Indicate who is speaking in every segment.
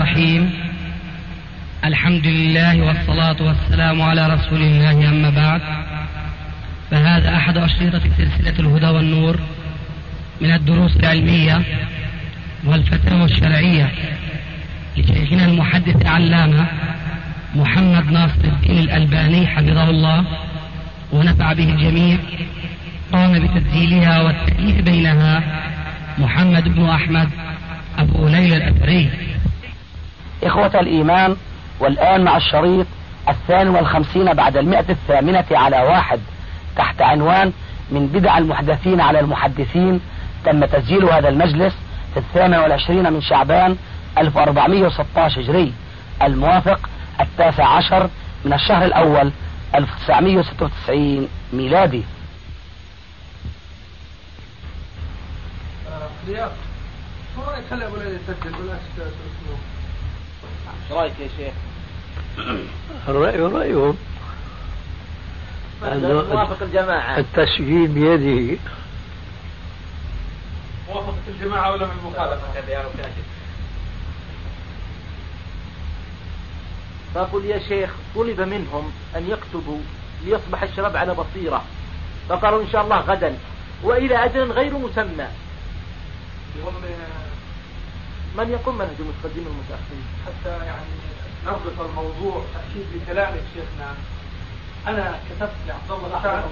Speaker 1: الرحيم. الحمد لله والصلاة والسلام على رسول الله، أما بعد، فهذا أحد أشرطة سلسلة الهدى والنور من الدروس العلمية والفتاوى الشرعية لشيخنا المحدث العلامة محمد ناصر الدين الألباني حفظه الله ونفع به الجميع. قام بتسجيلها والتأليف بينها محمد بن أحمد أبو ليلى الأثري.
Speaker 2: إخوة الإيمان، والآن مع الشريط 52 بعد 108 على 1 تحت عنوان من بدع المحدثين على المحدثين. تم تسجيل هذا المجلس في 28 من شعبان 1416 هجري، الموافق 19 من الشهر الأول 1996 ميلادي.
Speaker 3: شو رأيك خلي أبو ليلى يسجل بلاش تسجلوا؟ شو رأيك يا شيخ؟
Speaker 4: الرأي رأيهم،
Speaker 3: موافق الجماعة،
Speaker 4: التسجيل بيده.
Speaker 3: موافقة الجماعة ولا من المخالفة؟ فقل يا شيخ طلب منهم أن يكتبوا ليصبح الشباب على بصيرة، فقالوا إن شاء الله غدا وإلى أجل غير مسمى. من يقوم منهج المتقدمين المتأخرين حتى يعني نربط الموضوع تأكيد بكلامك شيخنا. أنا كتبت لعبد الله السعد،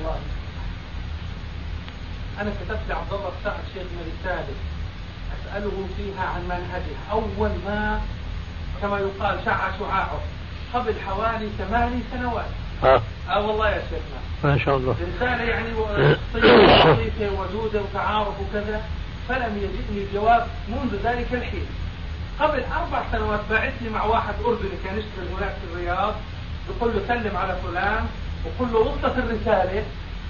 Speaker 3: شيخنا رسالة أسأله فيها عن منهجه أول ما كما يقال شع شعاعه قبل حوالي 8 سنوات. والله يا شيخنا
Speaker 4: ما شاء الله،
Speaker 3: رسالة يعني لطيفة ودودة وتعارف وكذا، فلم يجدني جواب منذ ذلك الحين. قبل 4 سنوات بعثني مع واحد أردني كان يشتغل هناك في الرياض، يقول له سلم على فلان وقل له وصلت الرسالة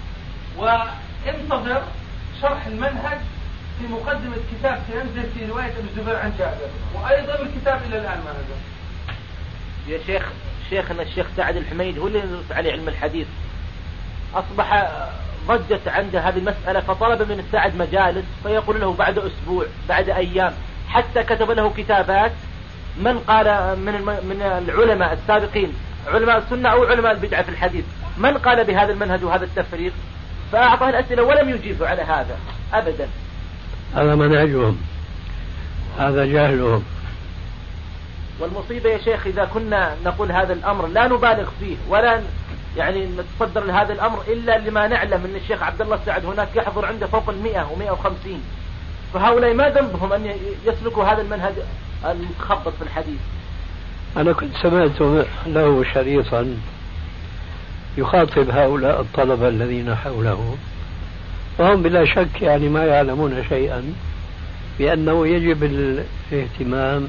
Speaker 3: وانتظر شرح المنهج في مقدمة كتاب سينزل في رواية ابن الزبير عن جابر، وأيضا الكتاب إلى الآن ما نزل. يا شيخنا الشيخ سعد الحميد هو اللي نص عليه علم الحديث، أصبح ضجت عنده هذه المسألة، فطلب من السعد مجالس فيقول له بعد أسبوع بعد أيام، حتى كتب له كتابات من قال من العلماء السابقين، علماء السنة أو علماء البدعة في الحديث، من قال بهذا المنهج وهذا التفريق، فأعطاه الأسئلة ولم يجيب على هذا أبدا.
Speaker 4: هذا منهجهم، هذا جهلهم.
Speaker 3: والمصيبة يا شيخ إذا كنا نقول هذا الأمر لا نبالغ فيه ولا يعني نتصدر لهذا الأمر إلا لما نعلم أن الشيخ عبد الله السعد هناك يحضر عنده فوق 100 و150، فهؤلاء ما ذنبهم أن يسلكوا هذا المنهج المتخبط في الحديث.
Speaker 4: أنا كنت سمعت له شريطا يخاطب هؤلاء الطلبة الذين حوله، وهم بلا شك يعني ما يعلمون شيئا، بأنه يجب الاهتمام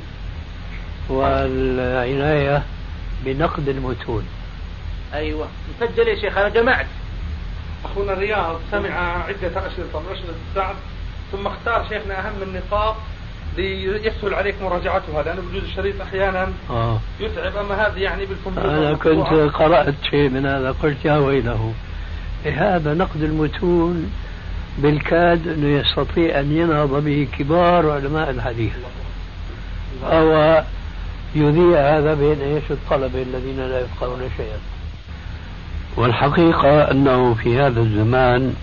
Speaker 4: والعناية بنقد المتون.
Speaker 3: أيوة مسجل يا شيخ، أنا جمعت. أخونا الرياض سمع عدة أشرطة من أشرطة السعد، ثم اختار شيخنا أهم النقاط ليسهل عليك مراجعتها، لأنه بجوز الشريط أحيانا يتعب، أما هذه يعني بالكمبيوتر.
Speaker 4: أنا كنت قرأت شيء من هذا قلت يا ويله، هذا نقد المتون بالكاد أنه يستطيع أن ينهض به كبار علماء الحديث، أو يذيع هذا بين ايش الطلبة الذين لا يفقهون شيئا. والحقيقة أنه في هذا الزمان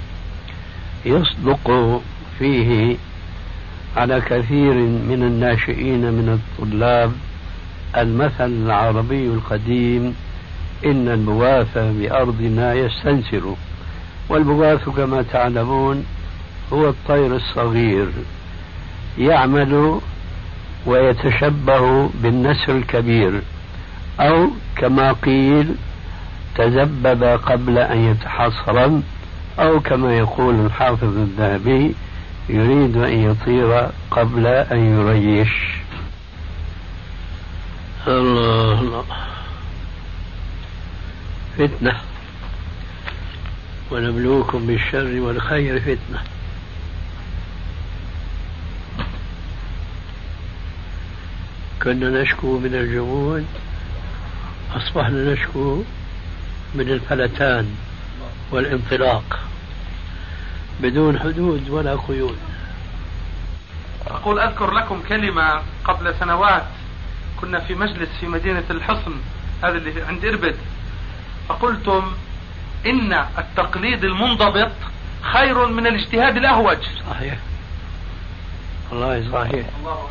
Speaker 4: يصدق فيه على كثير من الناشئين من الطلاب المثل العربي القديم: إن البغاث بأرضنا يستنسر. والبغاث كما تعلمون هو الطير الصغير، يعمل ويتشبه بالنسر الكبير، أو كما قيل تذبذب قبل أن يتحصرم، أو كما يقول الحافظ الذهبي يريد أن يطير قبل أن يريش. الله الله، فتنة، ونبلوكم بالشر والخير فتنة. كنا نشكو من الجمود، أصبحنا نشكو من الفلتان والانطلاق بدون حدود ولا قيود.
Speaker 3: أقول أذكر لكم كلمة قبل سنوات
Speaker 5: كنا في مجلس في مدينة الحصن هذا اللي عند إربد، فقلتم إن التقليد المنضبط خير من الاجتهاد الأهوج.
Speaker 4: صحيح والله صحيح.
Speaker 5: الله.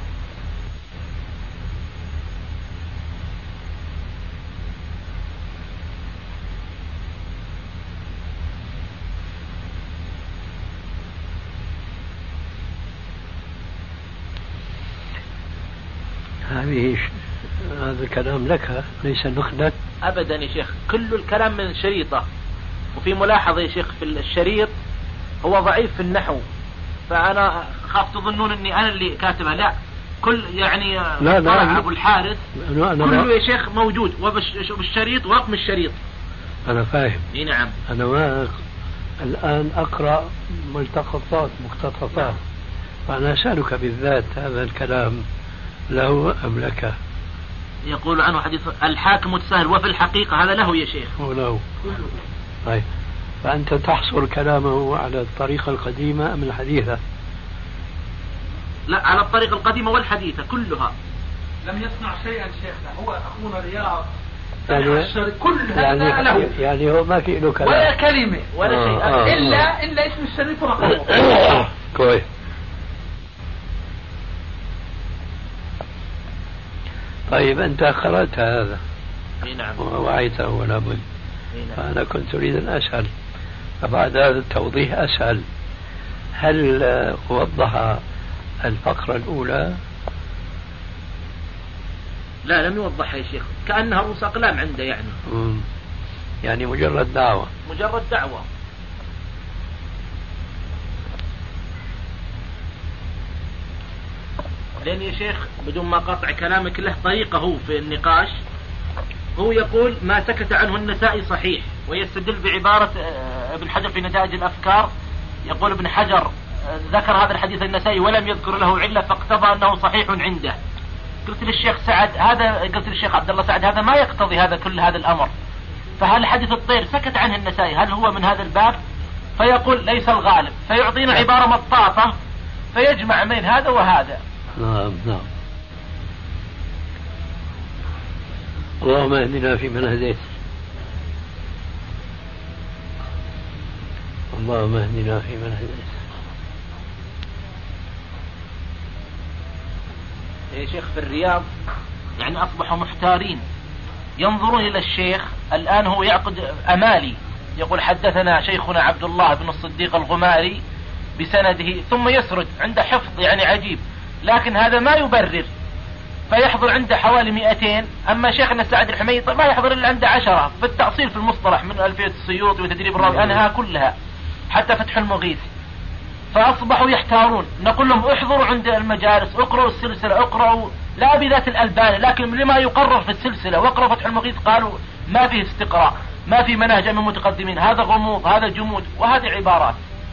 Speaker 4: هذا الكلام لك ليس نخلة
Speaker 3: أبدا يا شيخ، كل الكلام من شريطة. وفي ملاحظة يا شيخ في الشريط هو ضعيف في النحو، فأنا خاف تظنون أني أنا اللي كاتبها. لا، كل يعني
Speaker 4: لا
Speaker 3: أبو الحارث كله يا شيخ موجود، وبالشريط ورقم الشريط.
Speaker 4: أنا فاهم.
Speaker 3: نعم.
Speaker 4: أنا ما الآن أقرأ ملتقطات مقتطفات، فأنا أسألك بالذات هذا الكلام له أم لك؟
Speaker 3: يقول عنه حديث الحاكم السهل، وفي الحقيقة هذا له يا شيخ.
Speaker 4: هو له. طيب، فأنت تحصر كلامه على الطريقة القديمة أم الحديثة؟
Speaker 3: لا، على الطريقة القديمة والحديثة كلها.
Speaker 5: لم يصنع شيئا شيخنا، هو أخونا رياض
Speaker 4: يعني
Speaker 5: كل هذا له،
Speaker 4: يعني هو ما في له كلام
Speaker 5: ولا كلمة
Speaker 3: ولا شيء
Speaker 5: إلا اسم الشريف ورقمه.
Speaker 4: كويس. طيب أنت قرأت هذا
Speaker 3: نعم
Speaker 4: ووعيته ولا بد. فأنا كنت أريد أن أسأل، فبعد هذا التوضيح أسأل، هل وضح الفقرة الأولى؟
Speaker 3: لا، لم يوضحها يا شيخ، كأنها رؤوس أقلام عنده
Speaker 4: يعني مجرد دعوة.
Speaker 3: مجرد دعوة. لأن يا شيخ بدون ما قطع كلامك له طريقة هو في النقاش. هو يقول ما سكت عنه النسائي صحيح، ويستدل بعبارة ابن حجر في نتائج الأفكار. يقول ابن حجر ذكر هذا الحديث النسائي ولم يذكر له علة، فاقتضى أنه صحيح عنده. قلت للشيخ سعد قلت للشيخ عبد الله سعد هذا ما يقتضي كل هذا الأمر. فهل حديث الطير سكت عنه النسائي هل هو من هذا الباب؟ فيقول ليس الغالب، فيعطينا عبارة مطاطة فيجمع بين هذا وهذا.
Speaker 4: نعم. اللهم اهدنا فيمن هديت، اللهم اهدنا فيمن هديت.
Speaker 3: يا شيخ في الرياض يعني أصبحوا محتارين، ينظرون إلى الشيخ الآن هو يعقد أمالي، يقول حدثنا شيخنا عبد الله بن الصديق الغماري بسنده، ثم يسرد عنده حفظ يعني عجيب، لكن هذا ما يبرر، فيحضر عنده حوالي 200. أما شيخنا سعد الحميد ما يحضر إلا عنده 10 بالتأصيل في المصطلح، من ألفية السيوطي وتدريب الراوي أنها كلها حتى فتح المغيث. فأصبحوا يحتارون، نقول لهم احضروا عند المجالس، اقرأوا السلسلة، اقرأوا لا بذات الألباني، لكن لما يقرر في السلسلة، واقرأوا فتح المغيث قالوا ما فيه استقراء، ما في منهج من المتقدمين، هذا غموض، هذا جمود، وهذه عبارات.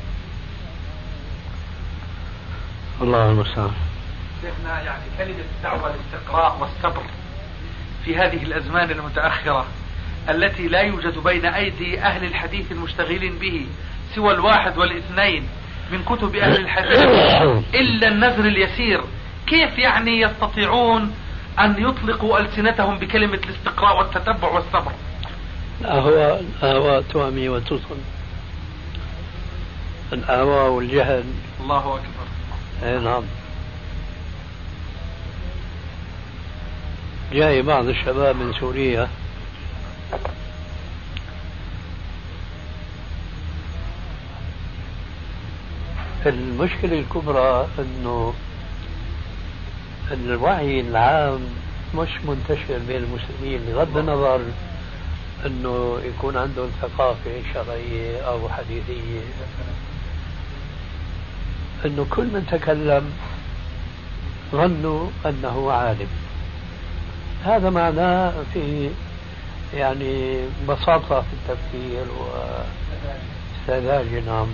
Speaker 4: الله المستعان.
Speaker 5: شيخنا يعني كلمة الدعوة للاستقراء والصبر في هذه الأزمان المتأخرة التي لا يوجد بين أيدي أهل الحديث المشتغلين به سوى 1 و2 من كتب أهل الحديث إلا النذر اليسير، كيف يعني يستطيعون أن يطلقوا ألسنتهم بكلمة الاستقراء والتتبع والصبر؟
Speaker 4: الأهواء تعمي وتصل، الأهواء والجهل.
Speaker 5: الله أكبر.
Speaker 4: نعم. جاي بعض الشباب من سوريا المشكلة الكبرى أنه الوعي العام مش منتشر بين المسلمين، بغض النظر أنه يكون عندهم ثقافة شرعية أو حديثية، أنه كل من تكلم ظنوا أنه عالم. هذا معناه في يعني بساطة في التفكير وسذاجة. نعم.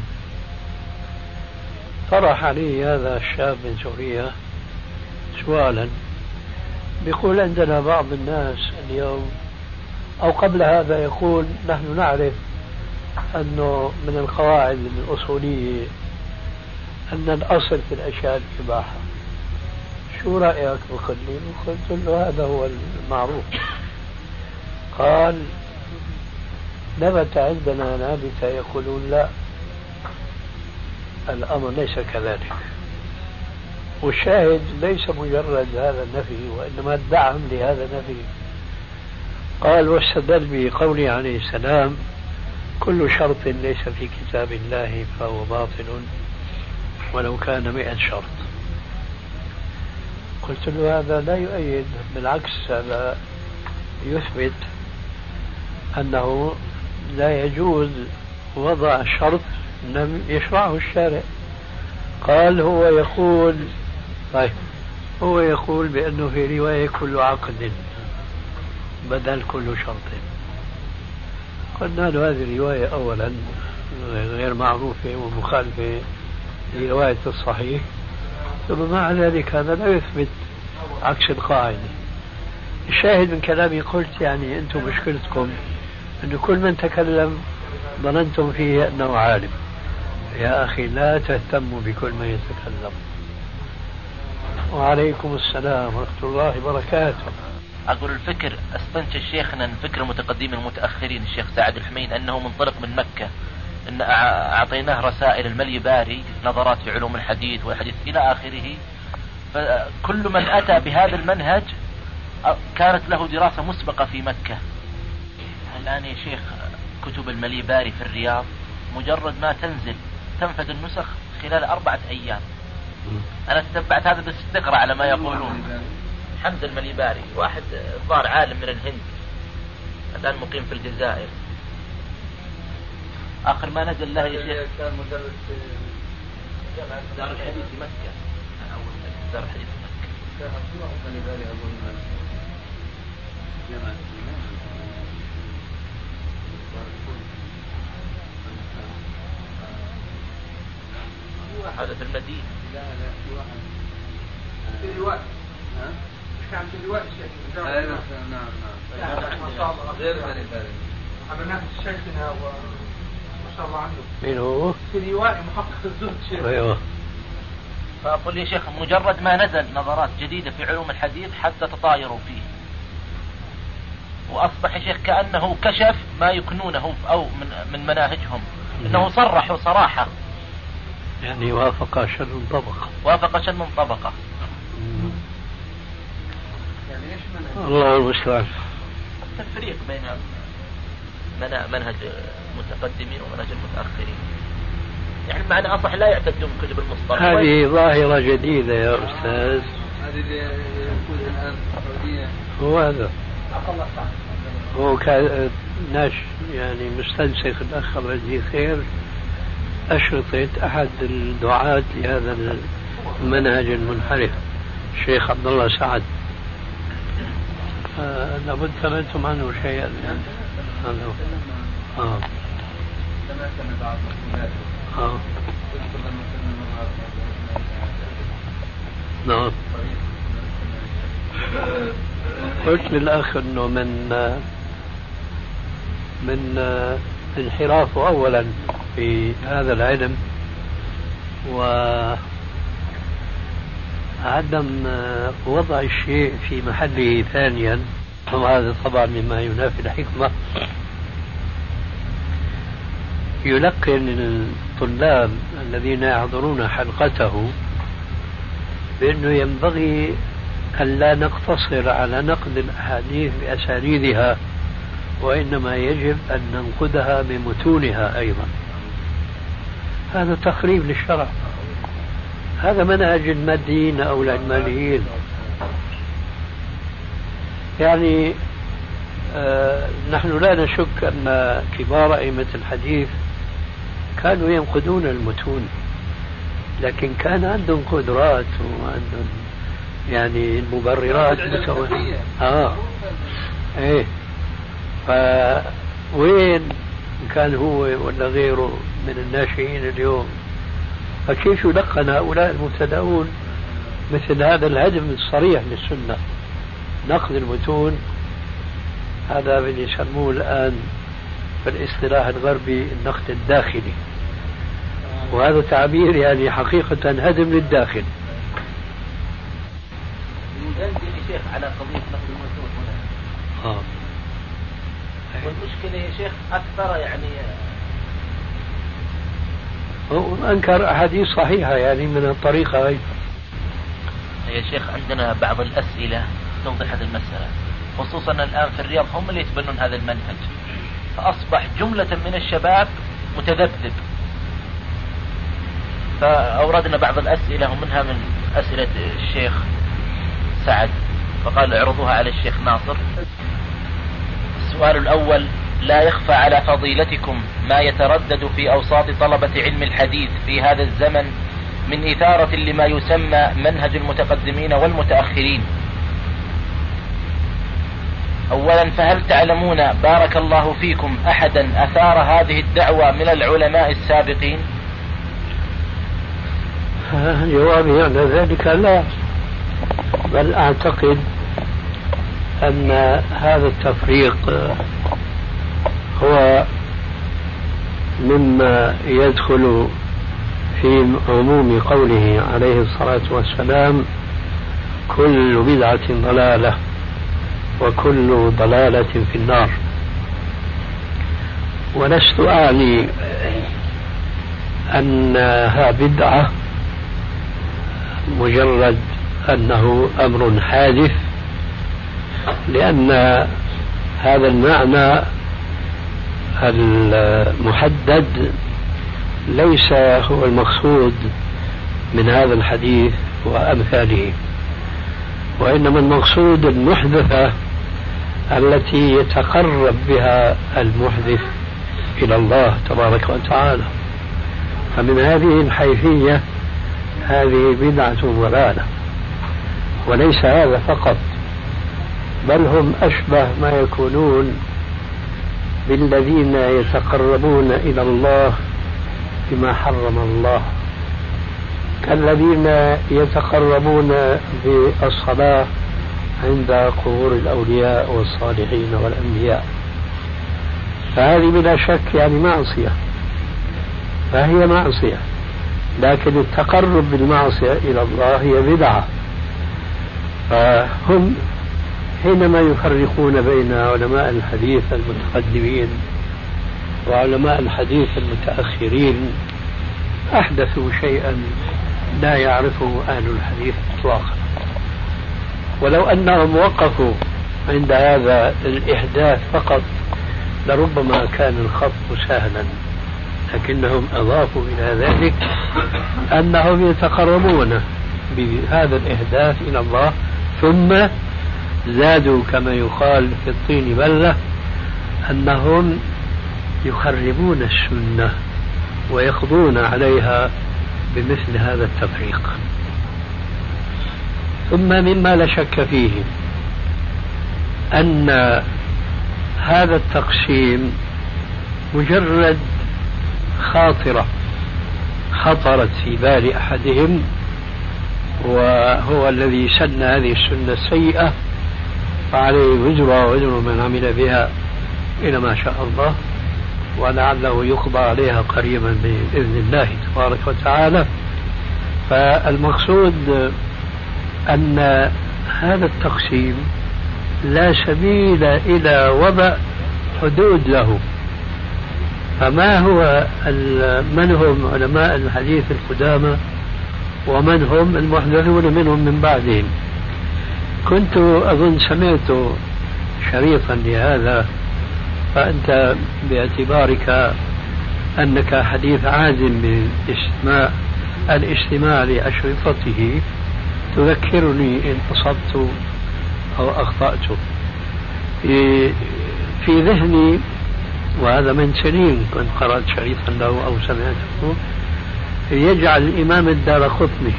Speaker 4: طرح علي هذا الشاب من سوريا سؤالا، بيقول عندنا بعض الناس اليوم أو قبل هذا يقول نحن نعرف أنه من القواعد الأصولية أن الأصل في الأشياء الإباحة. شو رأيك بخليل؟ قلت له هذا هو المعروف. قال نبت عندنا نابتة يقولون لا، الأمر ليس كذلك. والشاهد ليس مجرد هذا النفي وإنما الدعم لهذا النفي. قال واستدل بقوله عليه السلام كل شرط ليس في كتاب الله فهو باطل ولو كان 100 شرط. قلت له هذا لا يؤيد، بالعكس هذا يثبت أنه لا يجوز وضع شرط لم يشرعه الشارع. قال هو يقول هو يقول بأنه في رواية كل عقد بدل كل شرط. قلنا له هذه الرواية أولا غير معروفة ومخالفة لرواية الصحيح، ثم مع ذلك هذا لا يثبت عكس القاعدة. الشاهد من كلامي قلت يعني أنتم مشكلتكم أن كل من تكلم ظننتم فيه أنه عالم. يا أخي لا تهتموا بكل من يتكلم. وعليكم السلام ورحمة الله وبركاته.
Speaker 3: أقول الفكر استنتج شيخنا الفكر المتقدمين المتأخرين الشيخ سعد الحميد أنه منطلق من مكة، أن أعطيناه رسائل الملي باري نظرات في علوم الحديث والحديث إلى آخره. فكل من أتى بهذا المنهج كانت له دراسة مسبقة في مكة. الآن يا شيخ كتب الملي باري في الرياض مجرد ما تنزل تنفذ النسخ خلال 4 أيام. أنا تتبعت هذا باستقرأ على ما يقولون. حمد المليباري واحد ظاهر عالم من الهند الآن مقيم في الجزائر. آخر ما نزل له يا شيخ كان مدرس في جامعة دار الحديث في مكة. أول دار الحديث في مكة كان أصبح المليباري أظن جامعة هذا في المدينة. لا في واحد في لواء كان في لواء الشيخ. نعم ما شاء الله غير المليباري عملناه في شيخنا وما شاء الله عنه.
Speaker 4: مين هو؟
Speaker 3: في لواء محقق الزهد شيخ.
Speaker 4: أيوه.
Speaker 3: فأقول يا شيخ مجرد ما نزل نظرات جديدة في علوم الحديث حتى تطايروا فيه، وأصبح يا شيخ كأنه كشف ما يكنونه أو من مناهجهم، أنه صرحوا صراحة
Speaker 4: يعني وافق شن طبقة.
Speaker 3: وافق شن طبقة.
Speaker 4: يعني إيش الله المستعان.
Speaker 3: التفريق بين منهج المتقدمين ومنهج المتأخرين، يعني معنى أصح لا يعتدون كتب المصطلح.
Speaker 4: هذه ظاهرة جديدة يا أستاذ.
Speaker 3: هذه اللي يقول الآن السعودية.
Speaker 4: هو هذا هو كان ناش يعني مستنسخ الأخ الله يجزيه خير أشرطة أحد الدعاة لهذا المنهج المنحرف الشيخ عبد الله سعد. لابد سمعتم عنه شيئا يعني. نعم. قلت للأخ أنه من انحرافه أولا في هذا العلم وعدم وضع الشيء في محله ثانيا، وهذا طبعا مما ينافي الحكمة. يلقن الطلاب الذين يحضرون حلقته بأنه ينبغي أن لا نقتصر على نقد الأحاديث بأسانيدها، وإنما يجب أن ننقدها بمتونها أيضا. هذا تخريب للشرع، هذا منهج الماديين أو العلمانيين. يعني نحن لا نشك أن كبار أئمة الحديث كانوا ينقدون المتون، لكن كان عندهم قدرات وعندهم يعني المبررات متوازنة. ايه فوين كان هو ولا غيره من الناشئين اليوم؟ فكيف يلقن هؤلاء المبتدئون مثل هذا الهدم الصريح للسنة؟ نقد المتون هذا اللي يسموه الآن في الاصطلاح الغربي النقد الداخلي، وهذا تعبير يعني حقيقة هدم للداخل.
Speaker 3: على قضية نقد المتون هنا. والمشكلة يا شيخ أكثر يعني
Speaker 4: أنكر أحاديث صحيحة يعني من الطريقة هاي.
Speaker 3: يا شيخ عندنا بعض الأسئلة توضح هذه المسألة، خصوصا الآن في الرياض هم اللي يتبنون هذا المنهج، فأصبح جملة من الشباب متذبذب. فأوردنا بعض الأسئلة ومنها من أسئلة الشيخ سعد، فقال اعرضوها على الشيخ ناصر. السؤال الأول: لا يخفى على فضيلتكم ما يتردد في أوساط طلبة علم الحديث في هذا الزمن من إثارة لما يسمى منهج المتقدمين والمتأخرين. أولا، فهل تعلمون بارك الله فيكم أحدا أثار هذه الدعوة من العلماء السابقين؟
Speaker 4: جوابي على ذلك لا، بل أعتقد أن هذا التفريق هو مما يدخل في عموم قوله عليه الصلاة والسلام: كل بدعة ضلالة وكل ضلالة في النار. ولست أعني أنها بدعة مجرد أنه أمر حادث، لأن هذا المعنى المحدد ليس هو المقصود من هذا الحديث وأمثاله، وإنما المقصود المحدثة التي يتقرب بها المحدث إلى الله تبارك وتعالى. فمن هذه الحيثية هذه بدعة ضلالة. وليس هذا فقط، بل هم أشبه ما يكونون بالذين يتقربون إلى الله بما حرم الله، كالذين يتقربون بالصلاة عند قبور الأولياء والصالحين والأنبياء. فهذه بلا شك يعني معصية، فهي معصية، لكن التقرب بالمعصية إلى الله هي بدعة. فهم حينما يفرقون بين علماء الحديث المتقدمين وعلماء الحديث المتأخرين أحدثوا شيئا لا يعرفه أهل الحديث إطلاقا. ولو أنهم وقفوا عند هذا الإحداث فقط لربما كان الخط سهلا، لكنهم أضافوا إلى ذلك أنهم يتقربون بهذا الإحداث إلى الله، ثم زادوا كما يقال في الطين بلة أنهم يخربون السنة ويقضون عليها بمثل هذا التفريق. ثم مما لا شك فيه أن هذا التقسيم مجرد خاطرة خطرت في بال أحدهم، وهو الذي سن هذه السنة السيئة، فعليه وزر ووزر من عمل بها إلى ما شاء الله، ولعله يقضى عليها قريبا بإذن الله تبارك وتعالى. فالمقصود أن هذا التقسيم لا سبيل إلى وضع حدود له. فما هو من هم علماء الحديث القدامى ومن هم المحدثون منهم من بعدهم؟ كنت أظن سمعت شريطا لهذا، فأنت باعتبارك أنك حديث عازم بالاستماع لأشرطته تذكرني إن أصبت أو أخطأت. في ذهني، وهذا من سنين كنت قرأت شريطا له أو سمعته، يجعل الإمام الدارقطني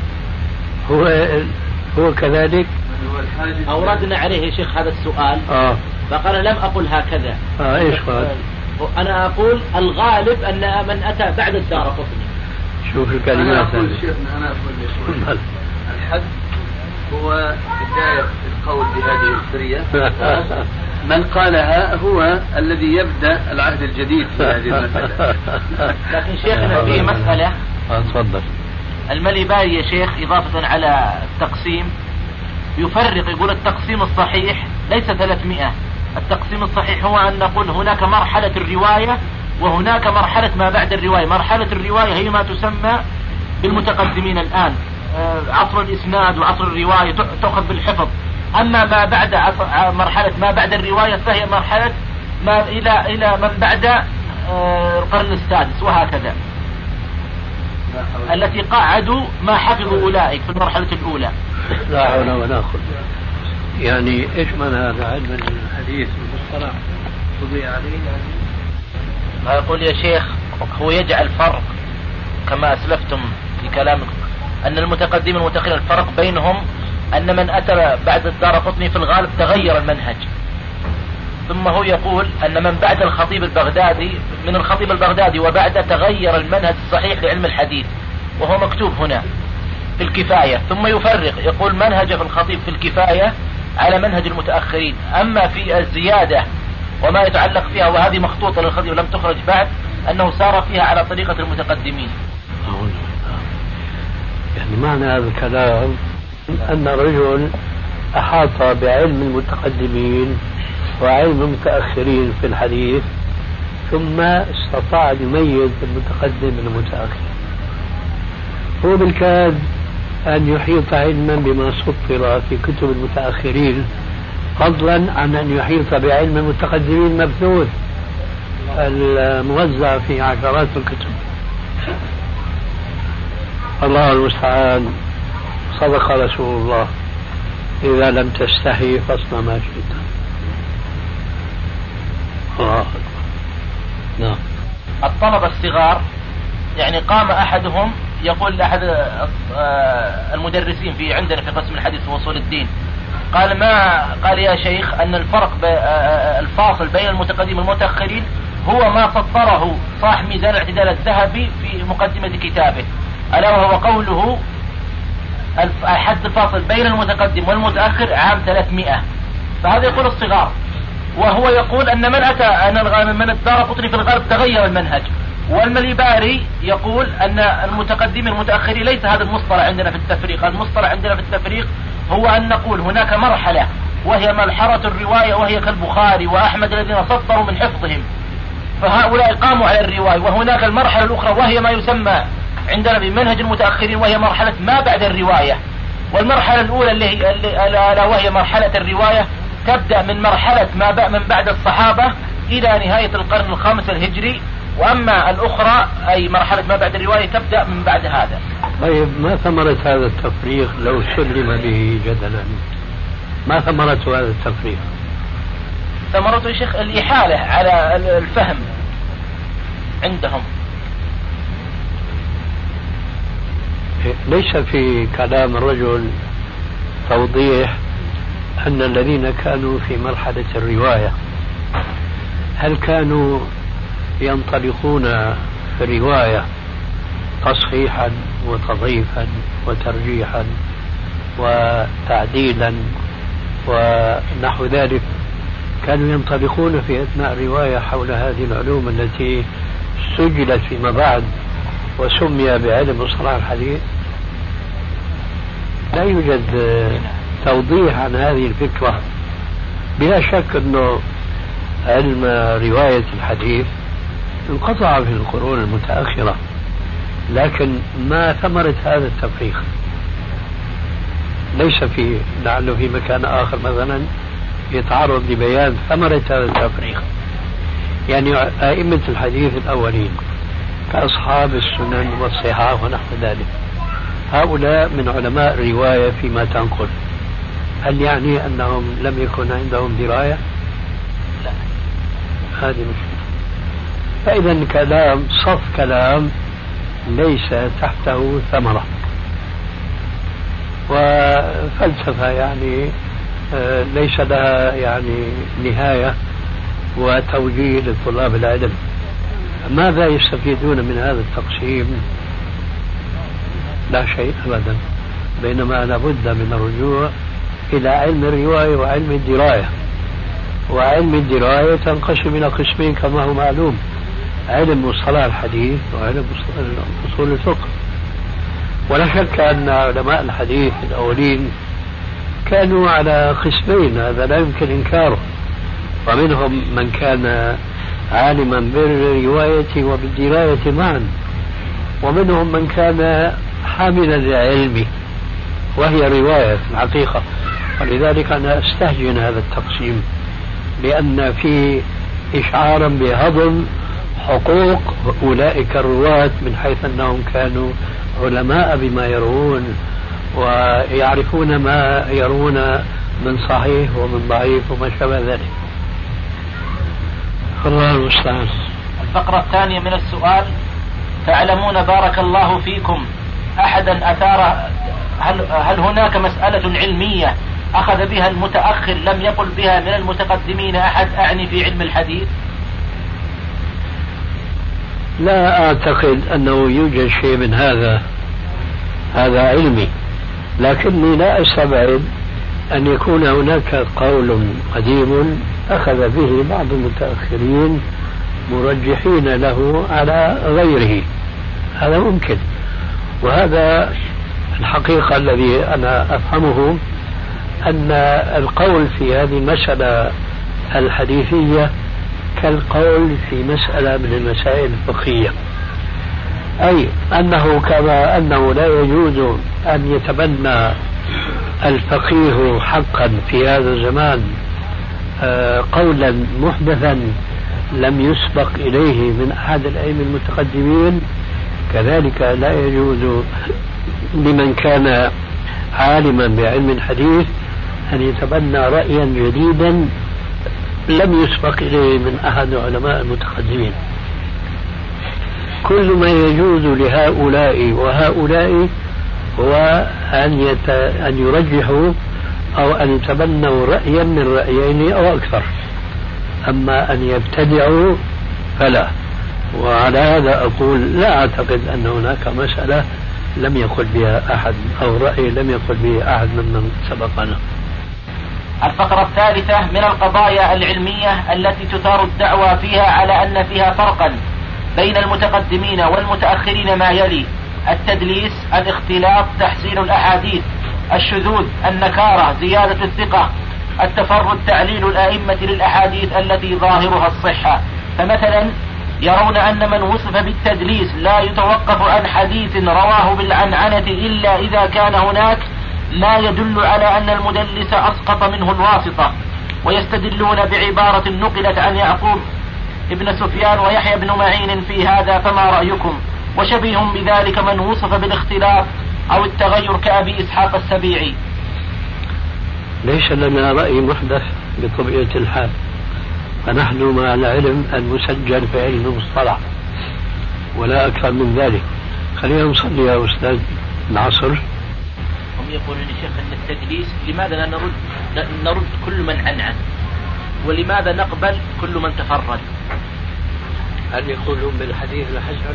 Speaker 4: هو كذلك.
Speaker 3: أوردنا عليه يا شيخ هذا السؤال فقال لم أقل هكذا.
Speaker 4: إيش قال؟
Speaker 3: أنا أقول الغالب أن من أتى بعد الدارقطني.
Speaker 4: شوف الكلمات.
Speaker 6: أنا أقول الحد هو بداية القول بهذه السرية. من قالها هو الذي يبدأ العهد الجديد في هذه المسألة.
Speaker 3: لكن شيخنا فيه مسألة.
Speaker 4: تفضل.
Speaker 3: المليباري يا شيخ إضافة على التقسيم يفرق، يقول التقسيم الصحيح ليس 300. التقسيم الصحيح هو أن نقول هناك مرحلة الرواية وهناك مرحلة ما بعد الرواية. مرحلة الرواية هي ما تسمى بالمتقدمين الآن، عصر الإسناد وعصر الرواية تأخذ بالحفظ. أما ما بعد مرحلة ما بعد الرواية فهي مرحلة ما إلى من بعد القرن السادس وهكذا، التي قعدوا ما حفظوا أولئك في المرحلة الأولى.
Speaker 4: لا حول ولا قوة. يعني إيش معنى هذا علم الحديث المصطلح تضيع عليه؟
Speaker 3: ما يقول يا شيخ هو يجعل فرق كما أسلفتم في كلامكم أن المتقدمين والمتأخرين الفرق بينهم أن من أتى بعد الدارقطني في الغالب تغير المنهج، ثم هو يقول أن من بعد الخطيب البغدادي من الخطيب البغدادي وبعد تغير المنهج الصحيح لعلم الحديث، وهو مكتوب هنا في الكفاية. ثم يفرق يقول منهج في الخطيب في الكفاية على منهج المتأخرين، أما في الزيادة وما يتعلق فيها وهذه مخطوطة للخطيب لم تخرج بعد أنه سار فيها على طريقة المتقدمين.
Speaker 4: يعني معنى هذا الكلام أن رجل أحاط بعلم المتقدمين وعلم المتأخرين في الحديث، ثم استطاع أن يميز المتقدم من المتأخر. هو بالكاد أن يحيط علما بما سطر في كتب المتأخرين، فضلا عن أن يحيط بعلم المتقدمين مبثوث الموزع في عشرات الكتب. الله المستعان. صدق رسول الله: إذا لم تستحي فاصنع ما شئت. نعم.
Speaker 3: الطلبة الصغار يعني قام أحدهم يقول لأحد المدرسين في عندنا في قسم الحديث وأصول الدين، قال يا شيخ أن الفرق الفاصل بين المتقدمين والمتأخرين هو ما سطره صاحب ميزان الاعتدال الذهبي في مقدمة كتابه، ألا وهو قوله الحد الفاصل بين المتقدم والمتأخر عام 300. فهذا يقول الصغار، وهو يقول أن من أتى أن من الدارقطني في الغرب تغير المنهج. والمليباري يقول أن المتقدمين المتأخرين ليس هذا المصطلح عندنا في التفريق. المصطلح عندنا في التفريق هو أن نقول هناك مرحلة وهي ملحرة الرواية، وهي كالبخاري وأحمد الذين سطروا من حفظهم، فهؤلاء قاموا على الرواية. وهناك المرحلة الأخرى وهي ما يسمى عندنا بمنهج المتأخرين، وهي مرحلة ما بعد الرواية. والمرحلة الأولى وهي مرحلة الرواية تبدأ من مرحلة من بعد الصحابة إلى نهاية القرن الخامس الهجري، وأما الأخرى أي مرحلة ما بعد الرواية تبدأ من بعد هذا.
Speaker 4: طيب، ما ثمرة هذا التفريق لو سلم به جدلا؟ ما ثمرة هذا التفريق؟
Speaker 3: ثمرته يا شيخ الإحالة على الفهم عندهم.
Speaker 4: ليس في كلام الرجل توضيح أن الذين كانوا في مرحلة الرواية هل كانوا ينطلقون في الرواية تصحيحا وتضعيفا وترجيحا وتعديلا ونحو ذلك؟ كانوا ينطلقون في أثناء الرواية حول هذه العلوم التي سجلت فيما بعد وسمي بعلم مصطلح الحديث؟ لا يوجد توضيح عن هذه الفكرة. بلا شك أنه علم رواية الحديث انقطع في القرون المتأخرة، لكن ما ثمرة هذا التفريق؟ ليس في لعله في مكان آخر مثلا يتعرض لبيان ثمرة هذا التفريق. يعني أئمة الحديث الأولين كأصحاب السنن والصحاح ونحو ذلك، هؤلاء من علماء الرواية فيما تنقل، هل يعني أنهم لم يكن عندهم دراية؟
Speaker 3: لا،
Speaker 4: هذه مشكلة. فإذا كلام صف كلام ليس تحته ثمرة، وفلسفة يعني ليس لها يعني نهاية وتوجيه لطلاب العلم. ماذا يستفيدون من هذا التقسيم؟ لا شيء أبدا، بينما لابد من الرجوع إلى علم الرواية وعلم الدراية. وعلم الدراية تنقسم إلى قسمين كما هو معلوم: علم مصطلح الحديث وعلم أصول الفقه. ولا شك أن علماء الحديث الأولين كانوا على قسمين، هذا لا يمكن إنكاره. ومنهم من كان عالما بالرواية وبالدراية معا، ومنهم من كان حاملا للعلم وهي رواية في الحقيقة. ولذلك أنا أستهجن هذا التقسيم، لأن فيه إشعارا بهضم حقوق أولئك الرواة من حيث أنهم كانوا علماء بما يروون ويعرفون ما يرون من صحيح ومن ضعيف وما شابه ذلك. الله المستعان.
Speaker 3: الفقرة الثانية من السؤال: تعلمون بارك الله فيكم أحدا أثار هل هناك مسألة علمية أخذ بها المتأخر لم يقل بها من المتقدمين أحد، أعني في علم الحديث؟
Speaker 4: لا أعتقد أنه يوجد شيء من هذا علمي، لكني لا أستبعد أن يكون هناك قول قديم أخذ به بعض المتأخرين مرجحين له على غيره، هذا ممكن. وهذا الحقيقة الذي أنا أفهمه، أن القول في هذه المسألة الحديثية كالقول في مسألة من المسائل الفقهية، أي أنه كما أنه لا يجوز أن يتبنى الفقيه حقا في هذا الزمان قولا محدثا لم يسبق إليه من أحد الأئمة المتقدمين، كذلك لا يجوز لمن كان عالما بعلم الحديث أن يتبنى رأيا جديدا لم يسبق إليه من أحد علماء المتقدمين. كل ما يجوز لهؤلاء وهؤلاء هو أن يرجحوا أو أن يتبنوا رأيا من رأيين أو أكثر، أما أن يبتدعوا فلا. وعلى هذا أقول لا أعتقد أن هناك مسألة لم يقل بها أحد أو رأي لم يقل به أحد ممن سبقنا.
Speaker 3: الفقرة الثالثة من القضايا العلمية التي تثار الدعوى فيها على أن فيها فرقا بين المتقدمين والمتأخرين ما يلي: التدليس، الاختلاط، تحسين الأحاديث، الشذوذ، النكارة، زيادة الثقة، التفرد، تعليل الأئمة للأحاديث التي ظاهرها الصحة. فمثلا يرون أن من وصف بالتدليس لا يتوقف عن حديث رواه بالعنعنة إلا إذا كان هناك ما يدل على أن المدلس أسقط منه الواسطة، ويستدلون بعبارة نقلت عن يعقوب ابن سفيان ويحيى بن معين في هذا، فما رأيكم؟ وشبيه بذلك من وصف بالاختلاف أو التغير كأبي إسحاق السبيعي.
Speaker 4: ليس لنا رأي محدث بطبيعة الحال، فنحن مع العلم المسجل في علم المصطلح ولا أكثر من ذلك. خلينا نصلي يا أستاذ العصر.
Speaker 3: هم يقولون يا شيخ أن التدليس لماذا لا نرد كل من عنعن، ولماذا نقبل كل من تفرد؟
Speaker 4: هل يقولون بالحديث الحسن؟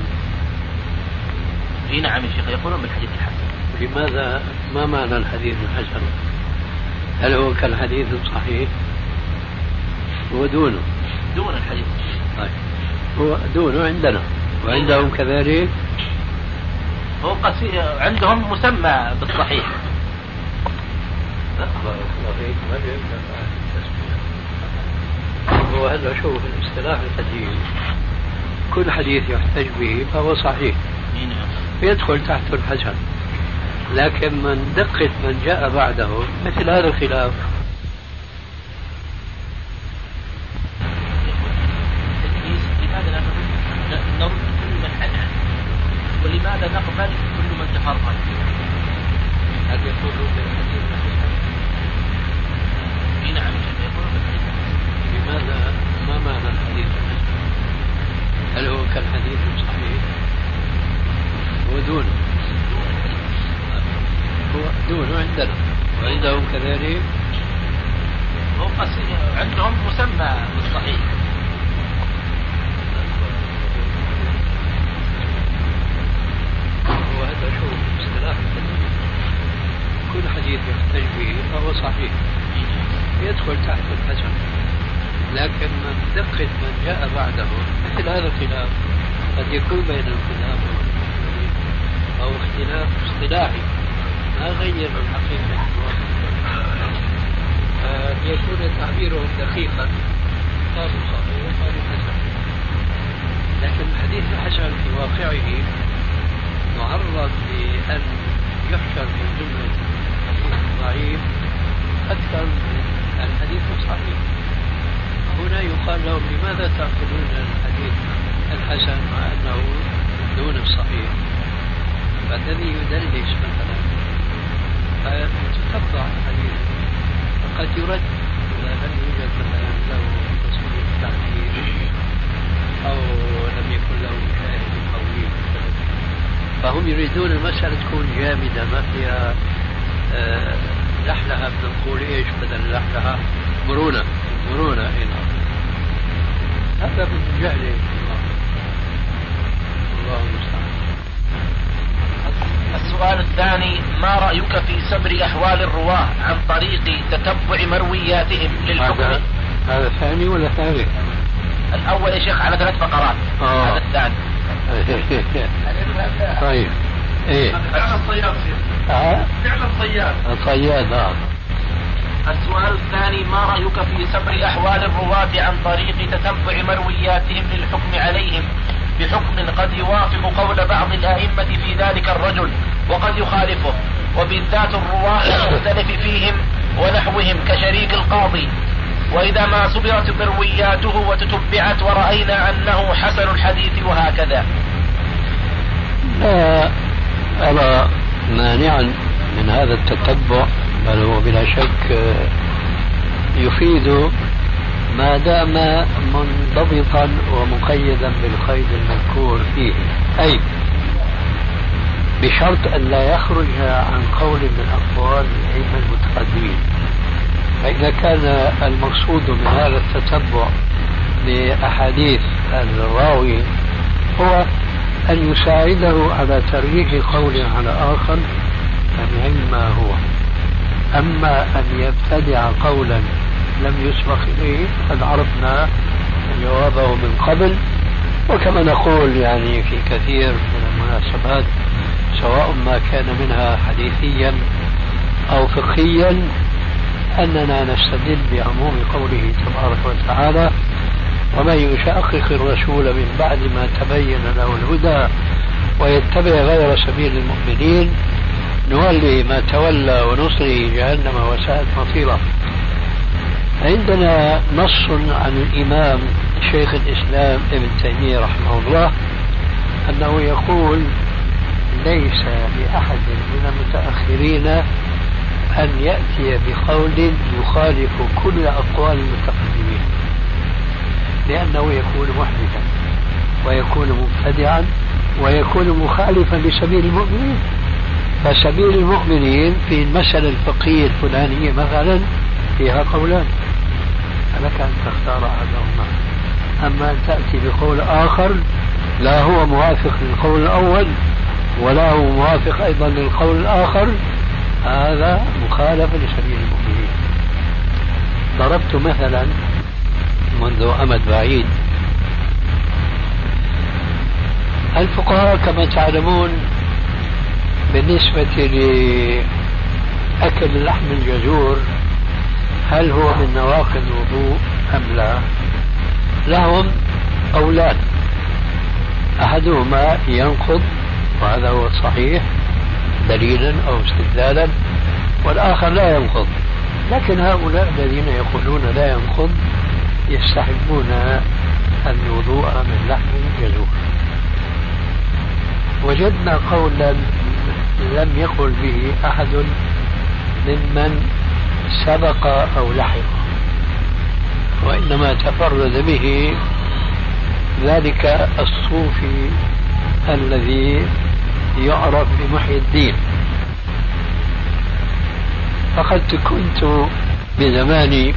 Speaker 3: نعم يا شيخ يقولون بالحديث الحسن.
Speaker 4: لماذا؟ ما معنى الحديث الحسن؟ هل هو كالحديث الصحيح؟ هو دونه
Speaker 3: دون الحديث.
Speaker 4: طيب هو دونه عندنا وعندهم كذلك.
Speaker 3: هو عندهم مسمى بالصحيح.
Speaker 4: هو هذا شوف الاصطلاح القديم، كل حديث يحتج به فهو صحيح يدخل تحت الحسن، لكن من دقة من جاء بعده مثل هذا الخلاف.
Speaker 3: لماذا نرد كل من عنعن، ولماذا نقبل كل من تفرد؟ هل يقولون بالحديث الحسن؟ نعم يقولون بالحديث الحسن.
Speaker 4: لماذا؟ ما معنى الحديث الحسن؟ هل هو كالحديث الصحيح؟ هو دونه عندنا وعندهم كذلك.
Speaker 3: هو عندهم مسمى بالصحيح.
Speaker 4: هو هذا شو اصطلاح الحديث، كل حديث يحتج به فهو صحيح يدخل تحت الحسن، لكن من دقة من جاء بعده مثل هذا الخلاف قد يكون بين الخلاف أو اختلاف اصطلاحي ما غير الحقيقة. ليكون تعبيرهم دقيقا قالوا صحيح وقالوا حسن. لكن الحديث الحسن في واقعه معرض لأن يحشر في جملة الحديث الضعيف أكثر من الحديث الصحيح. هنا يقال لهم لماذا تأخذون الحديث الحسن مع أنه دون الصحيح؟ فالذي يدلس مثلا فتتبع الحديث فقد يرد إذا لم يوجد مثلا له تصوير تعديل أو لم يكن له شاهد قوي. فهم يريدون المسألة تكون جامدة ما فيها لحلها. بنقول إيش بدل لحلها؟ مرونة. هنا هذا من جهله. الله المستعان.
Speaker 3: السؤال الثاني: ما رأيك في سبر أحوال الرواة عن طريق تتبع مروياتهم للحكم؟
Speaker 4: هذا ثاني ولا ثالث؟
Speaker 3: الأول يا شيخ على 3 فقرات. هذا الثاني.
Speaker 4: طيب ايه
Speaker 5: فعلا صياد فعلا صياد.
Speaker 3: السؤال الثاني: ما رأيك في سبر أحوال الرواة عن طريق تتبع مروياتهم للحكم عليهم بحكم قد يوافق قول بعض الأئمة في ذلك الرجل وقد يخالفه، وبالذات الرواة المختلف فيهم ونحوهم كشريك القاضي، وإذا ما صبرت مروياته وتتبعت ورأينا أنه حسن الحديث وهكذا؟
Speaker 4: لا أرى مانعا من هذا التتبع، بل هو بلا شك يفيد ما دام منضبطا ومقيدا بالقيد المذكور فيه، أي بشرط أن لا يخرج عن قول من أقوال الأئمة المتقدمين. فإذا كان المقصود من هذا التتبع لأحاديث الراوي هو أن يساعده على ترجيح قول على آخر فنعم ما هو. أما أن يبتدع قولا لم يسبق إليه قد عرفنا جوابه من قبل. وكما نقول يعني في كثير من المناسبات سواء ما كان منها حديثيا أو فقهيا أننا نستدل بعموم قوله تبارك وتعالى: ومن يشاقق الرسول من بعد ما تبين له الهدى ويتبع غير سبيل المؤمنين نولي ما تولى ونصره جهنم وساءت مصيره. عندنا نص عن الإمام شيخ الإسلام ابن تيمية رحمه الله أنه يقول: ليس لأحد من المتأخرين أن يأتي بقول يخالف كل أقوال المتقدمين، لأنه يكون محدثا ويكون مبتدعا ويكون مخالفا لسبيل المؤمنين. فسبيل المؤمنين في المسألة الفقهية الفلانية مثلا فيها قولان، فلك أن تختار أحدهما. أما أن تأتي بقول آخر لا هو موافق للقول الأول ولا هو موافق أيضا للقول الآخر، هذا مخالفة لسبيل المؤمنين. ضربت مثلا منذ أمد بعيد، الفقهاء كما تعلمون بالنسبة لأكل لحم الجزور هل هو من نواقض الوضوء أم لا؟ لهم قولان: أحدهما ينقض وهذا هو الصحيح دليلا أو استدلالا، والآخر لا ينقض. لكن هؤلاء الذين يقولون لا ينقض يستحبون الوضوء من لحم الجزور. وجدنا قولا لم يقل به أحد ممن سبق أو لحق، وإنما تفرد به ذلك الصوفي الذي يعرف بمحي الدين. فقد كنت بزماني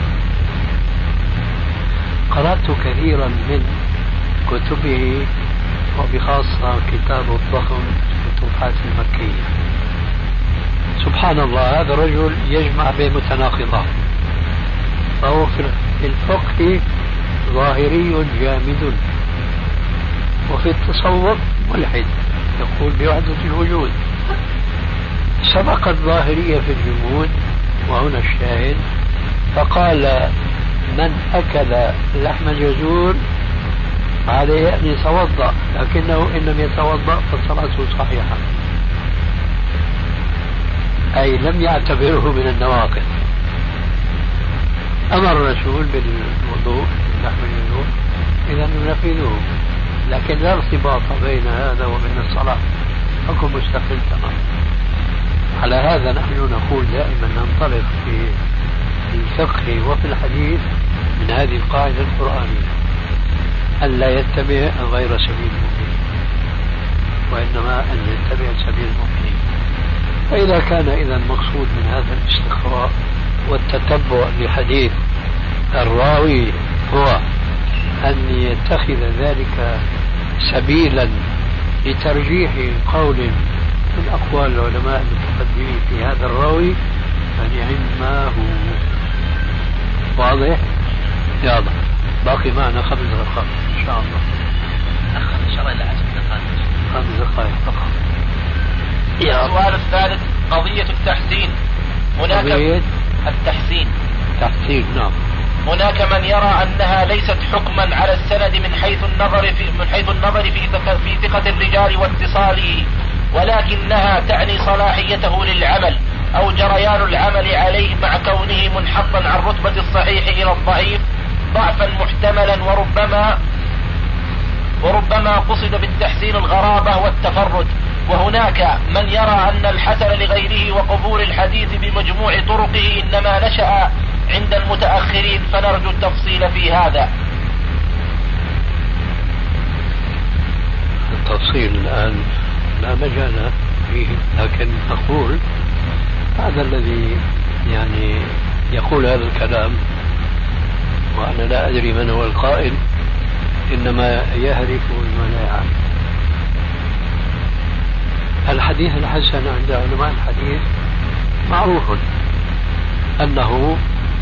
Speaker 4: قرأت كثيرا من كتبه، وبخاصة كتاب الضخم الفتوحات المكية. سبحان الله، هذا الرجل يجمع بين متناقضات، فهو في الفقه ظاهري جامد، وفي التصوف ملحد يقول بوحدة الوجود. سبق الظاهرية في الجمود، وهنا الشاهد، فقال من أكل لحم الجزور عليه أن يتوضأ، لكنه إن لم يتوضأ فصلاته صحيحة، أي لم يعتبره من النواقض. أمر الرسول بالوضوء من لحم الجزور، إذا ننفذه، لكن لا ارتباط بين هذا وبين الصلاة، حكم مستقل تماما. على هذا نحن نقول دائما ننطلق في الفقه وفي الحديث من هذه القاعدة القرآنية: ألا يتبع غير سبيل المؤمنين، وإنما أن يتبع سبيل المؤمنين. فإذا كان إذا المقصود من هذا الاستقراء والتتبع لحديث الراوي هو أن يتخذ ذلك سبيلا لترجيح قول من أقوال العلماء المتقدمين في هذا الراوي، فنعم ما هو. واضح؟ يلا باقي معنا 5 دقائق إن شاء الله.
Speaker 3: إن شاء الله إلى 10 دقائق.
Speaker 4: 5 دقائق فقط.
Speaker 3: السؤال الثالث: قضية التحسين.
Speaker 4: قضية
Speaker 3: التحسين.
Speaker 4: تحسين، نعم.
Speaker 3: هناك من يرى أنها ليست حكما على السند من حيث النظر في ثقة الرجال واتصاله، ولكنها تعني صلاحيته للعمل أو جريان العمل عليه مع كونه منحطا عن رتبة الصحيح إلى الضعيف ضعفا محتملا، وربما قصد بالتحسين الغرابة والتفرد. وهناك من يرى أن الحسن لغيره وقبول الحديث بمجموع طرقه إنما نشأ عند المتأخرين، فنرجو التفصيل في هذا.
Speaker 4: التفصيل الآن لا مجال فيه، لكن أقول هذا الذي يعني يقول هذا الكلام، وأنا لا أدري من هو القائل، إنما يهرف بما لا يعلم. الحديث الحسن عند علماء الحديث معروف أنه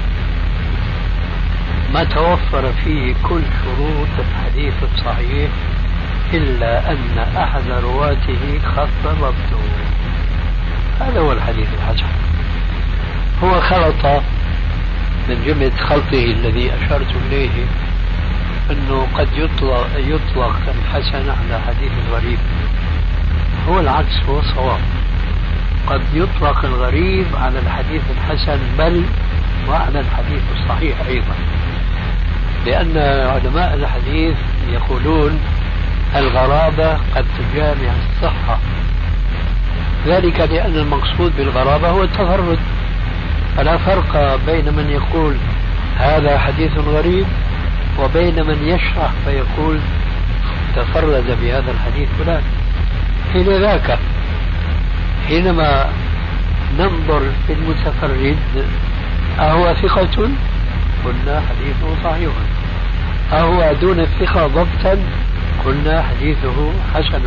Speaker 4: ما توفر فيه كل شروط الحديث الصحيح إلا أن أحد رواته خط ضبطه. هذا هو الحديث الحسن. هو خلط من جملة خلطه الذي أشرت إليه أنه قد يطلق الحسن على حديث الغريب. هو العكس، هو الصواب. قد يطلق الغريب على الحديث الحسن، بل وعلى الحديث الصحيح أيضا، لأن علماء الحديث يقولون الغرابة قد تجامع الصحة، ذلك لأن المقصود بالغرابة هو التفرد. فلا فرق بين من يقول هذا حديث غريب وبين من يشرح فيقول تفرد بهذا الحديث فلان. حين ذاك حينما ننظر في المتفرد أهو ثقة قلنا حديثه صحيح، أهو دون الثقة ضبطا قلنا حديثه حسن،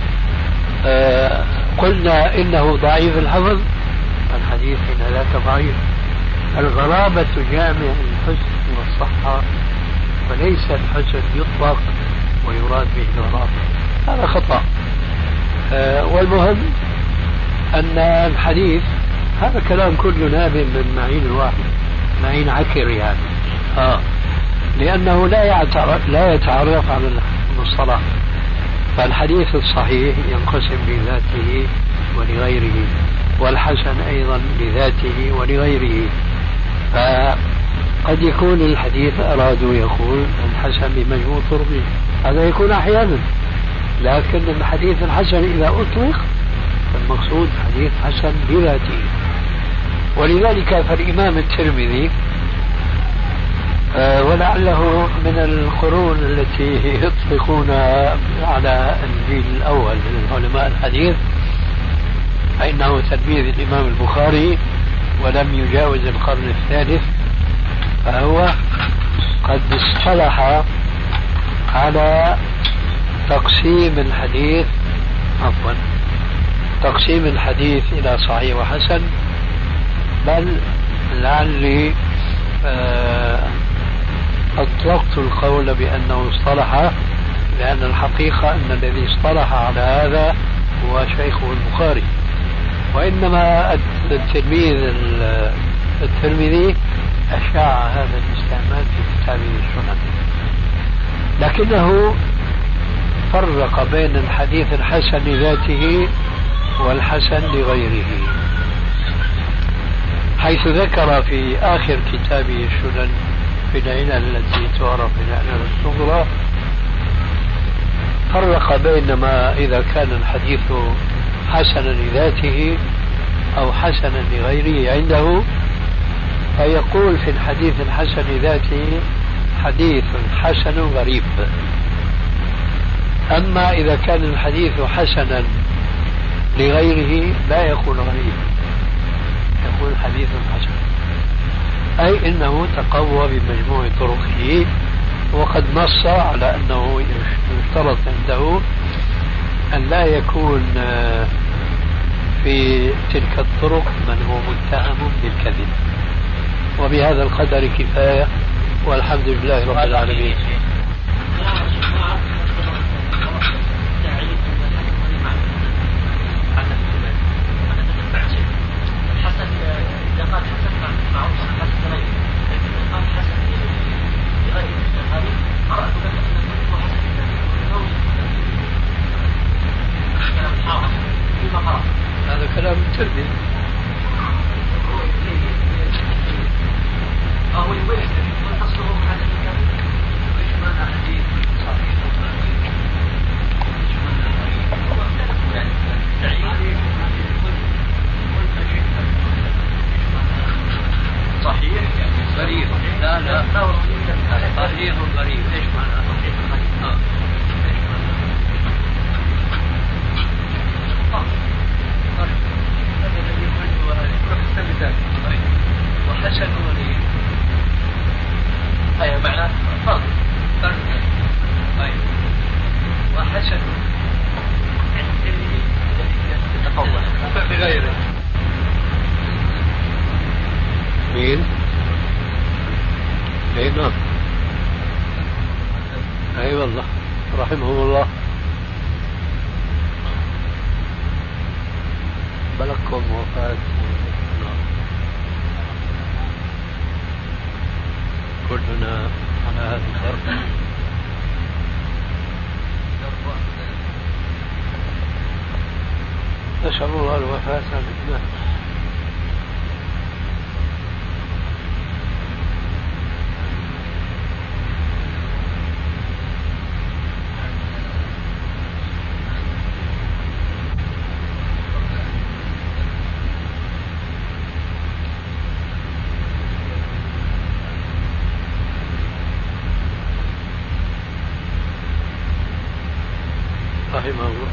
Speaker 4: قلنا إنه ضعيف الحفظ الحديث حين ذاك ضعيف. الغرابة تجامع الحسن والصحة، وليس الحسن يطلق ويراد به الغرابة، هذا خطأ. والمهم أن الحديث هذا كلام كله نابع من معين الواحد، معين عكر يعني، لأنه لا يتعرف على المصطلح. فالحديث الصحيح ينقسم لذاته ولغيره، والحسن أيضا لذاته ولغيره. فقد يكون الحديث أرادوا يقول الحسن بمجموع طرقه، هذا يكون أحيانا، لكن الحديث الحسن إذا أطلق فالمقصود حديث حسن بذاته. ولذلك فالإمام الترمذي ولعله من القرون التي يطلقون على الجيل الأول من علماء الحديث، فإنه تلميذ الإمام البخاري ولم يجاوز القرن الثالث، فهو قد اصطلح على تقسيم الحديث إلى صحيح وحسن. بل لعلي أطلقت القول بأنه اصطلح، لأن الحقيقة أن الذي اصطلح على هذا هو شيخه البخاري، وإنما التلميذ الترمذي أشاع هذا الاستعمال في كتابه السنن، لكنه فرق بين الحديث الحسن لذاته والحسن لغيره، حيث ذكر في آخر كتابه السنن في العلل التي تعرف بالعلل الصغرى، فرق بين ما إذا كان الحديث حسنا لذاته أو حسنا لغيره عنده، فيقول في الحديث الحسن لذاته حديث حسن غريب. أما إذا كان الحديث حسنا لغيره لا يكون غريب، يكون حديث حسن، أي أنه تقوى بمجموع طرقه. وقد نص على أنه يشترط عنده أن لا يكون في تلك الطرق من هو متهم بالكذب. وبهذا القدر كفاية، والحمد لله رب العالمين. هذا كلام الترمذي.
Speaker 6: صحيح غريب. لا لا صحيح غريب. ايش معنى صحيح غريب؟ وحسن غريب أي معنى فرق وحسن عند الذي يتقوى بغيره.
Speaker 4: مين؟ اي نعم، اي والله رحمهم الله. بلغكم وفاة كلنا على هذا الدرب. نسأل الله الوفاة بالله. رحمه الله.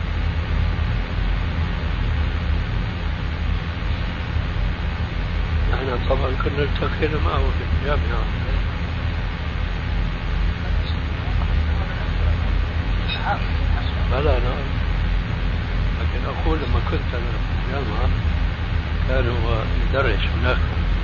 Speaker 4: احنا طبعا كنا التقينا معه في الجامعة. بلى نعم، لكن أقول لما كنت أنا في الجامعة كان هو يدرس هناك.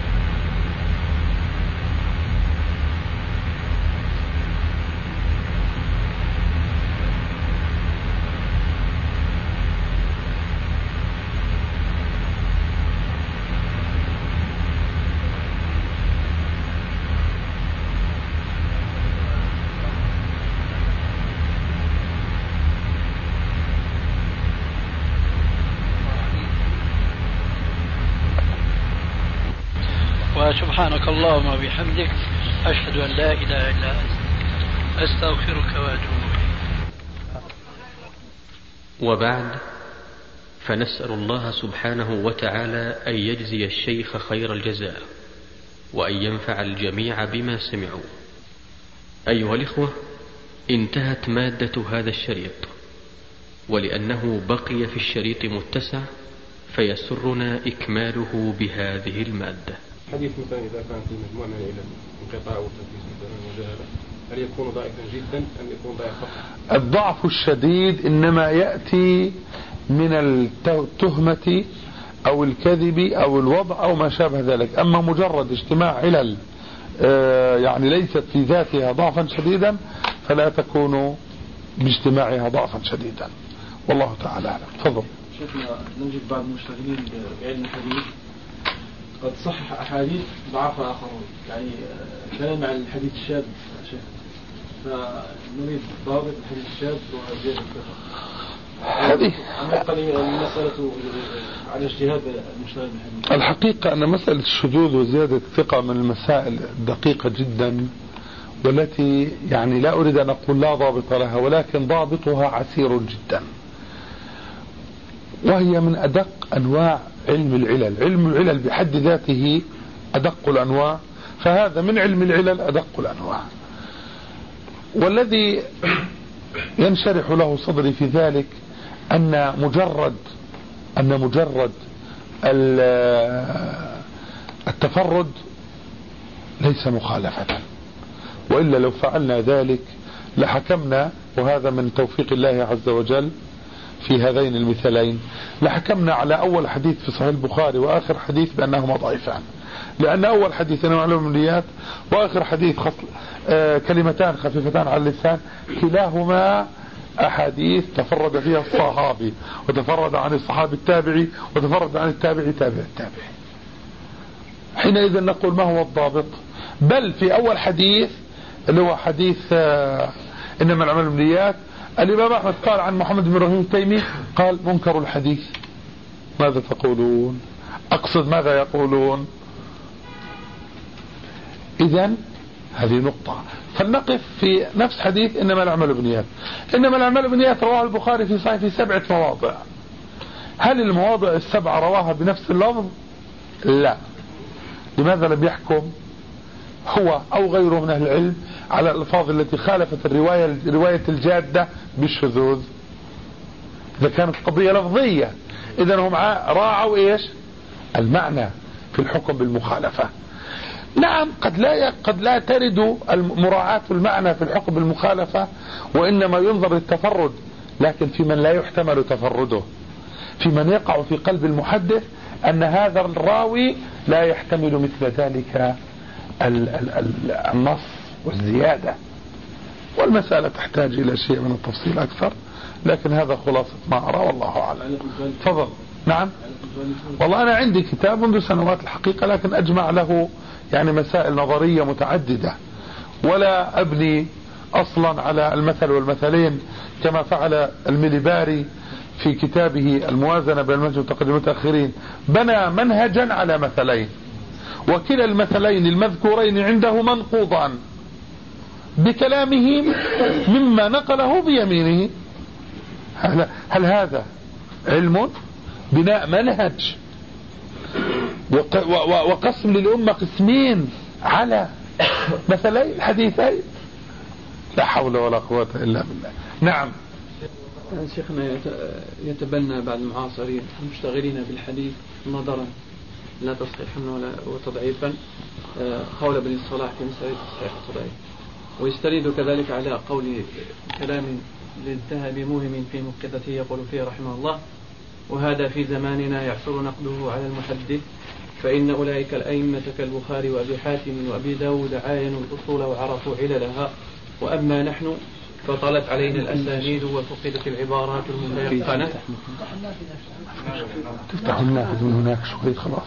Speaker 4: سبحانك اللهم وبحمدك، أشهد أن لا إله إلا أنت، أستغفرك وأتوب إليك.
Speaker 7: وبعد، فنسأل الله سبحانه وتعالى أن يجزي الشيخ خير الجزاء، وأن ينفع الجميع بما سمعوا. أيها الإخوة، انتهت مادة هذا الشريط، ولأنه بقي في الشريط متسع فيسرنا إكماله بهذه المادة.
Speaker 8: حديث مثلا إذا كان في مجموعة من العلل انقطاع أو تدليس مثلا وجهالة، هل يكون ضعيفا جدا أم يكون ضعيف فقط؟
Speaker 9: الضعف الشديد إنما يأتي من التهمة أو الكذب أو الوضع أو ما شابه ذلك. أما مجرد اجتماع علل يعني ليست في ذاتها ضعفا شديدا فلا تكون باجتماعها ضعفا شديدا، والله تعالى أعلم. تفضل.
Speaker 8: شيخنا، نجد بعض المشتغلين بعلم الحديث قد صحح أحاديث ضعفها آخرون، يعني كلام عن الحديث الشاذ شيخ، فنريد ضابط الحديث الشاذ وزيادة الثقة.
Speaker 9: هذه
Speaker 8: المسألة على اجتهاد المشتغل بالحديث.
Speaker 9: الحقيقة أن مسألة الشذوذ وزيادة الثقة من المسائل الدقيقة جدا، والتي يعني لا أريد أن أقول لا ضابط لها، ولكن ضابطها عسير جدا، وهي من أدق أنواع علم العلل. علم العلل بحد ذاته أدق الأنواع، فهذا من علم العلل أدق الأنواع. والذي ينشرح له صدري في ذلك أن مجرد التفرد ليس مخالفة، وإلا لو فعلنا ذلك لحكمنا، وهذا من توفيق الله عز وجل في هذين المثالين، لحكمنا على أول حديث في صحيح البخاري وآخر حديث بأنهما ضعيفان، لأن أول حديث إنما علم النيات، وآخر حديث كلمتان خفيفتان على اللسان، كلاهما أحاديث تفرد فيها الصحابي، وتفرد عن الصحابي التابعي، وتفرد عن التابعي تابع التابعي. حينئذ نقول ما هو الضابط؟ بل في أول حديث اللي هو حديث إنما الأعمال بالنيات، الإمام أحمد قال عن محمد بن إبراهيم التيمي قال منكر الحديث. ماذا تقولون؟ أقصد ماذا يقولون؟ إذن هذه نقطة. فلنقف في نفس حديث إنما الأعمال بالنيات. إنما الأعمال بالنيات رواه البخاري في صحيح في 7 مواضع. هل المواضع ال7 رواها بنفس اللفظ؟ لا. لماذا لم يحكم هو أو غيره من أهل العلم على الألفاظ التي خالفت رواية الجادة بالشذوذ؟ إذا كانت قضية لفظية، إذا هم راعوا إيش؟ المعنى في الحكم بالمخالفة. نعم قد لا ترد مراعاة المعنى في الحكم بالمخالفة، وإنما ينظر للتفرد، لكن في من لا يحتمل تفرده، في من يقع في قلب المحدث أن هذا الراوي لا يحتمل مثل ذلك النص والزيادة، والمسألة تحتاج إلى شيء من التفصيل أكثر، لكن هذا خلاصة ما أرى والله أعلم. تفضل. نعم والله أنا عندي كتاب منذ سنوات الحقيقة، لكن أجمع له يعني مسائل نظرية متعددة، ولا أبني أصلا على المثل والمثلين كما فعل المليباري في كتابه الموازنة بين المنهج والتقدم المتأخرين. بنى منهجا على مثلين، وكلا المثلين المذكورين عنده منقوضان بكلامه مما نقله بيمينه. هل هذا علم؟ بناء منهج وقسم للأمة قسمين على مثلين الحديثين؟ لا حول ولا قوة إلا بالله. نعم
Speaker 6: شيخنا، يتبنى بعض المعاصرين المشتغلين بالحديث نظرا لا تصحيحا ولا وتضعيفا قول ابن الصلاح في مسألة تصحيح التضعيف، ويستند كذلك على قول كلام للذهبي موهم في مفقدته يقول فيه رحمه الله: وهذا في زماننا يعثر نقده على المحدث، فإن أولئك الأئمة كالبخاري وأبي حاتم وأبي داود عاينوا الأصول وعرفوا عللها، وأما نحن فطلت علينا الأسانيد وفقدت العبارات المتيقنة.
Speaker 9: تفتح النافذ من هناك شوي، خلاص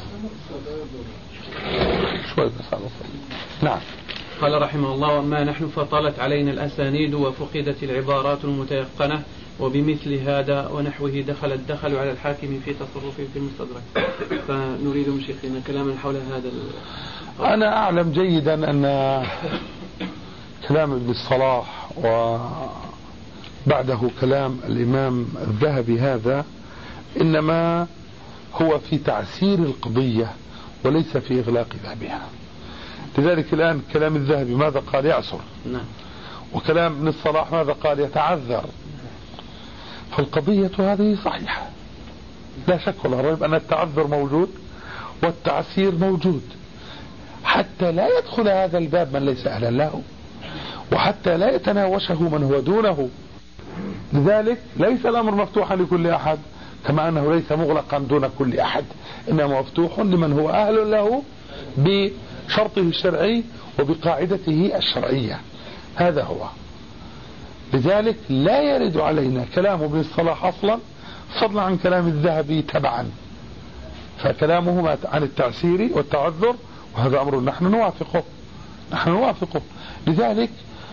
Speaker 9: شوي بس على صوت. نعم.
Speaker 6: قال رحمه الله: وأما نحن فطلت علينا الأسانيد وفقدت العبارات المتيقنة، وبمثل هذا ونحوه دخلوا على الحاكم في تصرفه في المستدرك. فنريد من شيخنا كلاما حول هذا.
Speaker 9: أنا أعلم جيدا أن كلام ابن الصلاح وبعده كلام الإمام الذهبي هذا إنما هو في تعسير القضية وليس في إغلاق بابها. لذلك الآن كلام الذهبي ماذا قال؟ يعسر. وكلام ابن الصلاح ماذا قال؟ يتعذر. فالقضية هذه صحيحة لا شك ولا ريب أن التعذر موجود والتعسير موجود، حتى لا يدخل هذا الباب من ليس أهلا له، وحتى لا يتناوشه من هو دونه. لذلك ليس الأمر مفتوحا لكل أحد، كما أنه ليس مغلقا دون كل أحد، إنما مفتوح لمن هو أهل له بشرطه الشرعي وبقاعدته الشرعية. هذا هو. لذلك لا يرد علينا كلام ابن الصلاح أصلا، فضلا عن كلام الذهبي تبعا فكلامه عن التعسير والتعذر، وهذا أمر نحن نوافقه. لذلك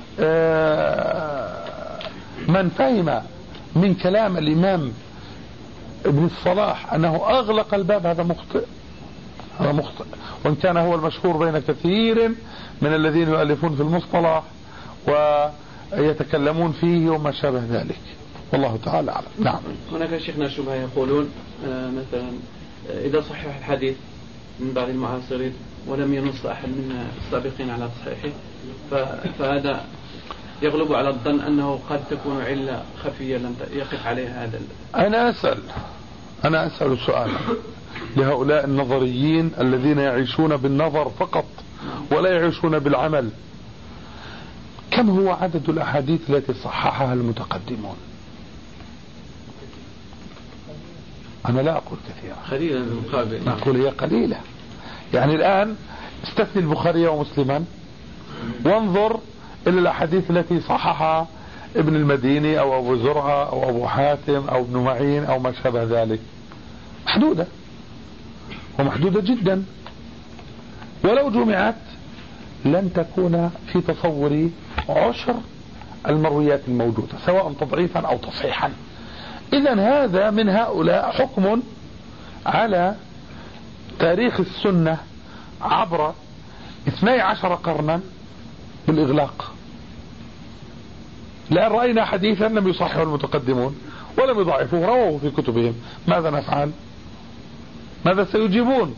Speaker 9: من فهم من كلام الإمام ابن الصلاح أنه أغلق الباب هذا مخطئ، وإن كان هو المشهور بين كثير من الذين يؤلفون في المصطلح ويتكلمون فيه وما شابه ذلك، والله تعالى أعلم. نعم.
Speaker 6: هناك شيخنا شبهة يقولون مثلا إذا صحح الحديث من بعض المعاصرين ولم ينص أحد من السابقين على تصحيحه، فهذا يغلب على الظن أنه قد تكون علة خفية لم يقف عليها هذا.
Speaker 9: أنا أسأل سؤالا لهؤلاء النظريين الذين يعيشون بالنظر فقط ولا يعيشون بالعمل. كم هو عدد الأحاديث التي صححها المتقدمون؟ أنا لا أقول كثيرا،
Speaker 6: قليلا بالمقابل،
Speaker 9: أقول هي قليلة. يعني الآن استثني البخاري ومسلما وانظر إلى الأحاديث التي صححها ابن المديني أو أبو زرعة أو أبو حاتم أو ابن معين أو ما شابه ذلك، محدودة ومحدودة جدا، ولو جمعت لن تكون في تصوري 10 المرويات الموجودة سواء تضعيفا أو تصحيحا. إذن هذا من هؤلاء حكم على تاريخ السنة عبر 12 قرنا بالإغلاق. لأن رأينا حديثا لم يصححه المتقدمون ولم يضعفوه، رووه في كتبهم، ماذا نفعل؟ ماذا سيجيبون؟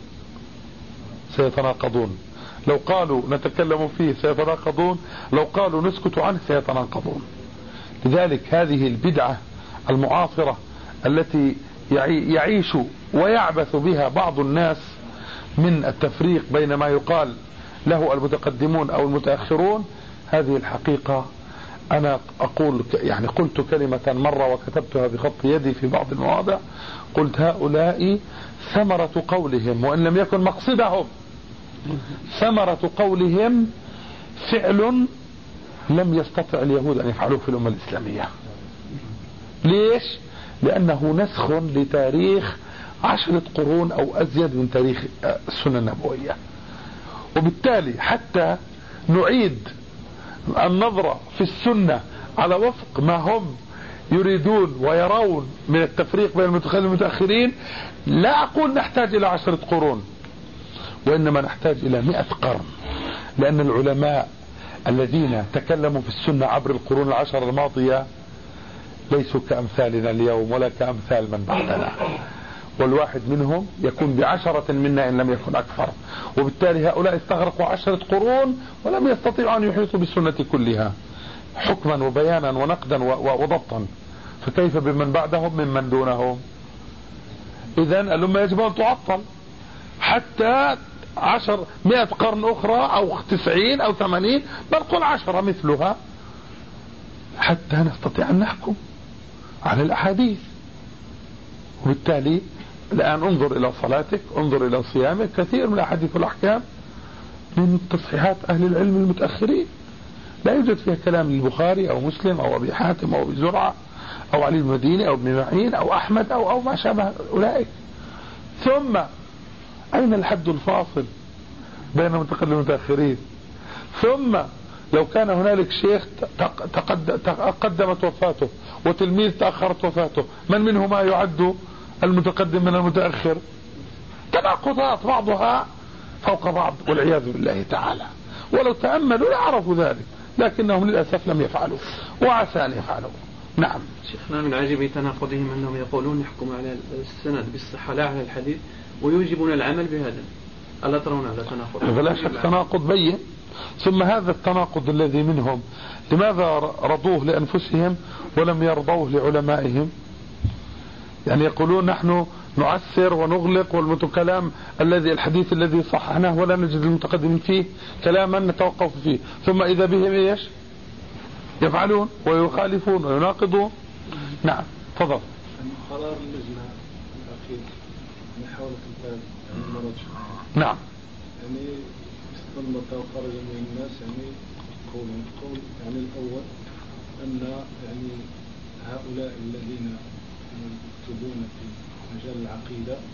Speaker 9: سيتناقضون. لو قالوا نتكلم فيه سيتناقضون، لو قالوا نسكت عنه سيتناقضون. لذلك هذه البدعة المعاصرة التي يعيش ويعبث بها بعض الناس من التفريق بين ما يقال له المتقدمون أو المتأخرون، هذه الحقيقة أنا أقول يعني قلت كلمة مرة وكتبتها بخط يدي في بعض المواضع، قلت هؤلاء ثمرة قولهم وإن لم يكن مقصدهم، ثمرة قولهم فعل لم يستطع اليهود أن يفعلوه في الأمة الإسلامية. ليش؟ لأنه نسخ لتاريخ 10 قرون أو أزيد من تاريخ السنة النبوية، وبالتالي حتى نعيد النظرة في السنة على وفق ما هم يريدون ويرون من التفريق بين المتقدمين والمتأخرين، لا أقول نحتاج إلى 10 قرون، وإنما نحتاج إلى 100 قرن، لأن العلماء الذين تكلموا في السنة عبر القرون 10 الماضية ليسوا كأمثالنا اليوم ولا كأمثال من بعدنا، والواحد منهم يكون ب10 منا إن لم يكن أكثر، وبالتالي هؤلاء استغرقوا 10 قرون ولم يستطيعوا أن يحيطوا بالسنة كلها حكما وبيانا ونقدا وضبطا، فكيف بمن بعدهم ممن دونهم؟ إذن الأمة يجب أن تعطل حتى 100 قرن أخرى أو 90 أو 80 بل قل 10 مثلها حتى نستطيع أن نحكم على الأحاديث. وبالتالي الآن انظر إلى صلاتك، انظر إلى صيامك، كثير من الأحاديث والأحكام من تصحيحات أهل العلم المتأخرين لا يوجد فيها كلام للبخاري أو مسلم أو أبي حاتم أو أبي زرعة أو علي المديني أو ابن معين أو أحمد أو ما شابه أولئك. ثم أين الحد الفاصل بين المتقدمين والمتأخرين؟ ثم لو كان هنالك شيخ تقدمت وفاته وتلميذ تأخرت وفاته، من منهما يعد المتقدم من المتأخر؟ تناقضات بعضها فوق بعض والعياذ بالله تعالى، ولو تأملوا لعرفوا ذلك، لكنهم للأسف لم يفعلوا وعسى أن يفعلوا. نعم.
Speaker 6: شيخنا من عجب تناقضهم أنهم يقولون يحكم على السند بالصحة لا على الحديث ويوجبون العمل بهذا، ألا ترون هذا تناقض؟
Speaker 9: فلا شك تناقض بين. ثم هذا التناقض الذي منهم لماذا رضوه لأنفسهم ولم يرضوه لعلمائهم؟ يعني يقولون نحن نعسر ونغلق والكلام الحديث الذي صححناه ولا نجد المتقدمين فيه كلاما نتوقف فيه، ثم إذا بهم إيش يفعلون ويخالفون ويناقضون. نعم تفضل.
Speaker 8: قرار اللجنة الأخير محاولة الآن
Speaker 9: نعم
Speaker 8: يعني استنبط وخرج من الناس يعني قول يعني الأول أن يعني هؤلاء الذين يكتبون في مجال العقيدة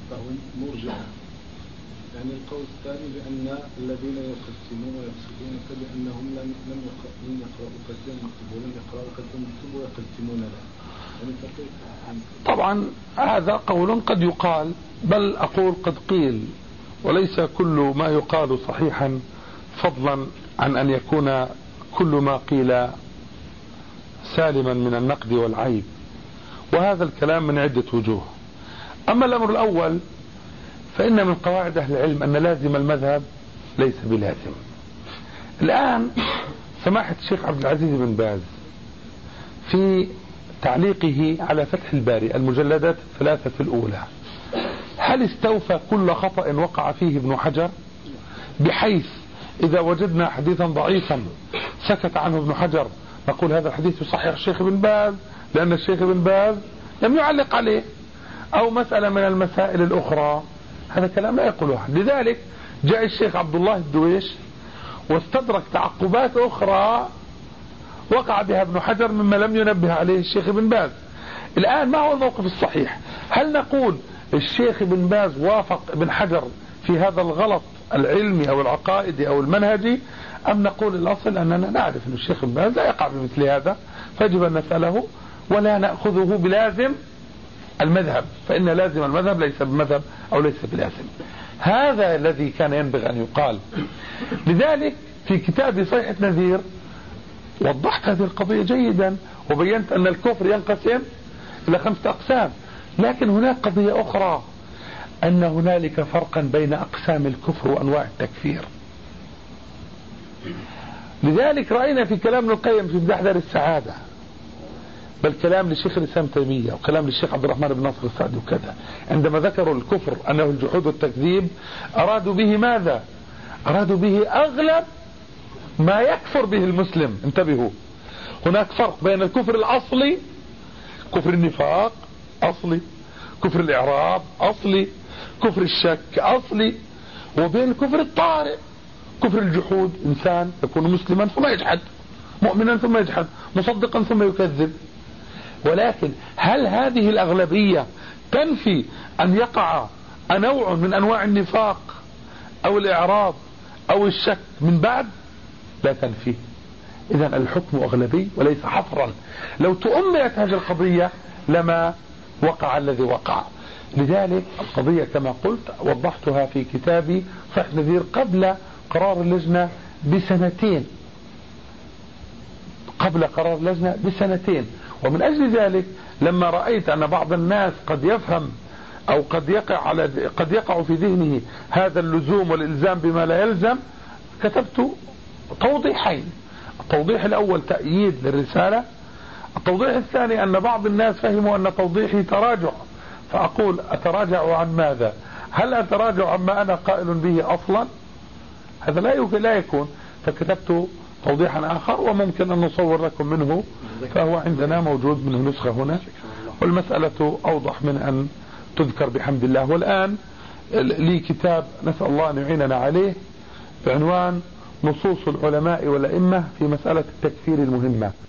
Speaker 8: فهم مرجعة. يعني القول الثاني بأن الذين يقسمون ويقصدون بأنهم لم يقرأوا قد يكتبوا ولم يقرأوا قد يكتبوا ويقسمون له. يعني
Speaker 9: طبعا هذا قول قد يقال، بل أقول قد قيل، وليس كل ما يقال صحيحا، فضلا عن أن يكون كل ما قيل سالما من النقد والعيب، وهذا الكلام من عدة وجوه. أما الأمر الأول فإن من قواعد أهل العلم أن لازم المذهب ليس بلازم. الآن سماحة الشيخ عبد العزيز بن باز في تعليقه على فتح الباري المجلدات الثلاثة الأولى، هل استوفى كل خطأ وقع فيه ابن حجر، بحيث إذا وجدنا حديثا ضعيفا سكت عنه ابن حجر نقول هذا الحديث يصحح الشيخ بن باز لأن الشيخ بن باز لم يعلق عليه، أو مسألة من المسائل الأخرى؟ هذا كلام لا يقوله أحد. لذلك جاء الشيخ عبد الله الدويش واستدرك تعقبات أخرى وقع بها ابن حجر مما لم ينبه عليه الشيخ بن باز. الآن ما هو الموقف الصحيح؟ هل نقول الشيخ بن باز وافق ابن حجر في هذا الغلط العلمي أو العقائدي أو المنهجي، أم نقول الأصل أننا نعرف أن الشيخ بن باز لا يقع بمثل هذا فيجب أن نسأله ولا نأخذه بلازم المذهب، فإن لازم المذهب ليس بمذهب أو ليس بلازم. هذا الذي كان ينبغي أن يقال. لذلك في كتابي صيحة نذير وضحت هذه القضية جيدا وبينت أن الكفر ينقسم إلى 5 أقسام، لكن هناك قضية أخرى، أن هنالك فرقا بين أقسام الكفر وأنواع التكفير. لذلك رأينا في كلام ابن القيم في بداية دار السعادة، بل كلام للشيخ الإسلام تيمية وكلام للشيخ عبد الرحمن بن ناصر السعدي وكذا، عندما ذكروا الكفر أنه الجحود والتكذيب أرادوا به ماذا؟ أرادوا به أغلب ما يكفر به المسلم. انتبهوا، هناك فرق بين الكفر الأصلي، كفر النفاق أصلي، كفر الإعراب أصلي، كفر الشك أصلي، وبين كفر الطارئ، كفر الجحود، إنسان يكون مسلما ثم يجحد، مؤمنا ثم يجحد، مصدقا ثم يكذب. ولكن هل هذه الأغلبية تنفي أن يقع نوع من أنواع النفاق أو الإعراض أو الشك من بعد؟ لا تنفي. إذن الحكم أغلبي وليس حصرا. لو تؤملت هذه القضية لما وقع الذي وقع. لذلك القضية كما قلت وضحتها في كتابي صيحة نذير قبل قرار اللجنة ب2 قبل قرار اللجنة ب2. ومن أجل ذلك لما رأيت أن بعض الناس قد يفهم أو قد يقع في ذهنه هذا اللزوم والإلزام بما لا يلزم، كتبت توضيحين. التوضيح الأول تأييد للرسالة، التوضيح الثاني أن بعض الناس فهموا أن توضيحي تراجع، فأقول أتراجع عن ماذا؟ هل أتراجع عما أنا قائل به أصلا؟ هذا لا يكون. فكتبت توضيحا آخر وممكن أن نصور لكم منه، فهو عندنا موجود منه نسخة هنا، والمسألة أوضح من أن تذكر بحمد الله. والآن لي كتاب نسأل الله أن يعيننا عليه بعنوان نصوص العلماء والأئمة في مسألة التكفير المهمة.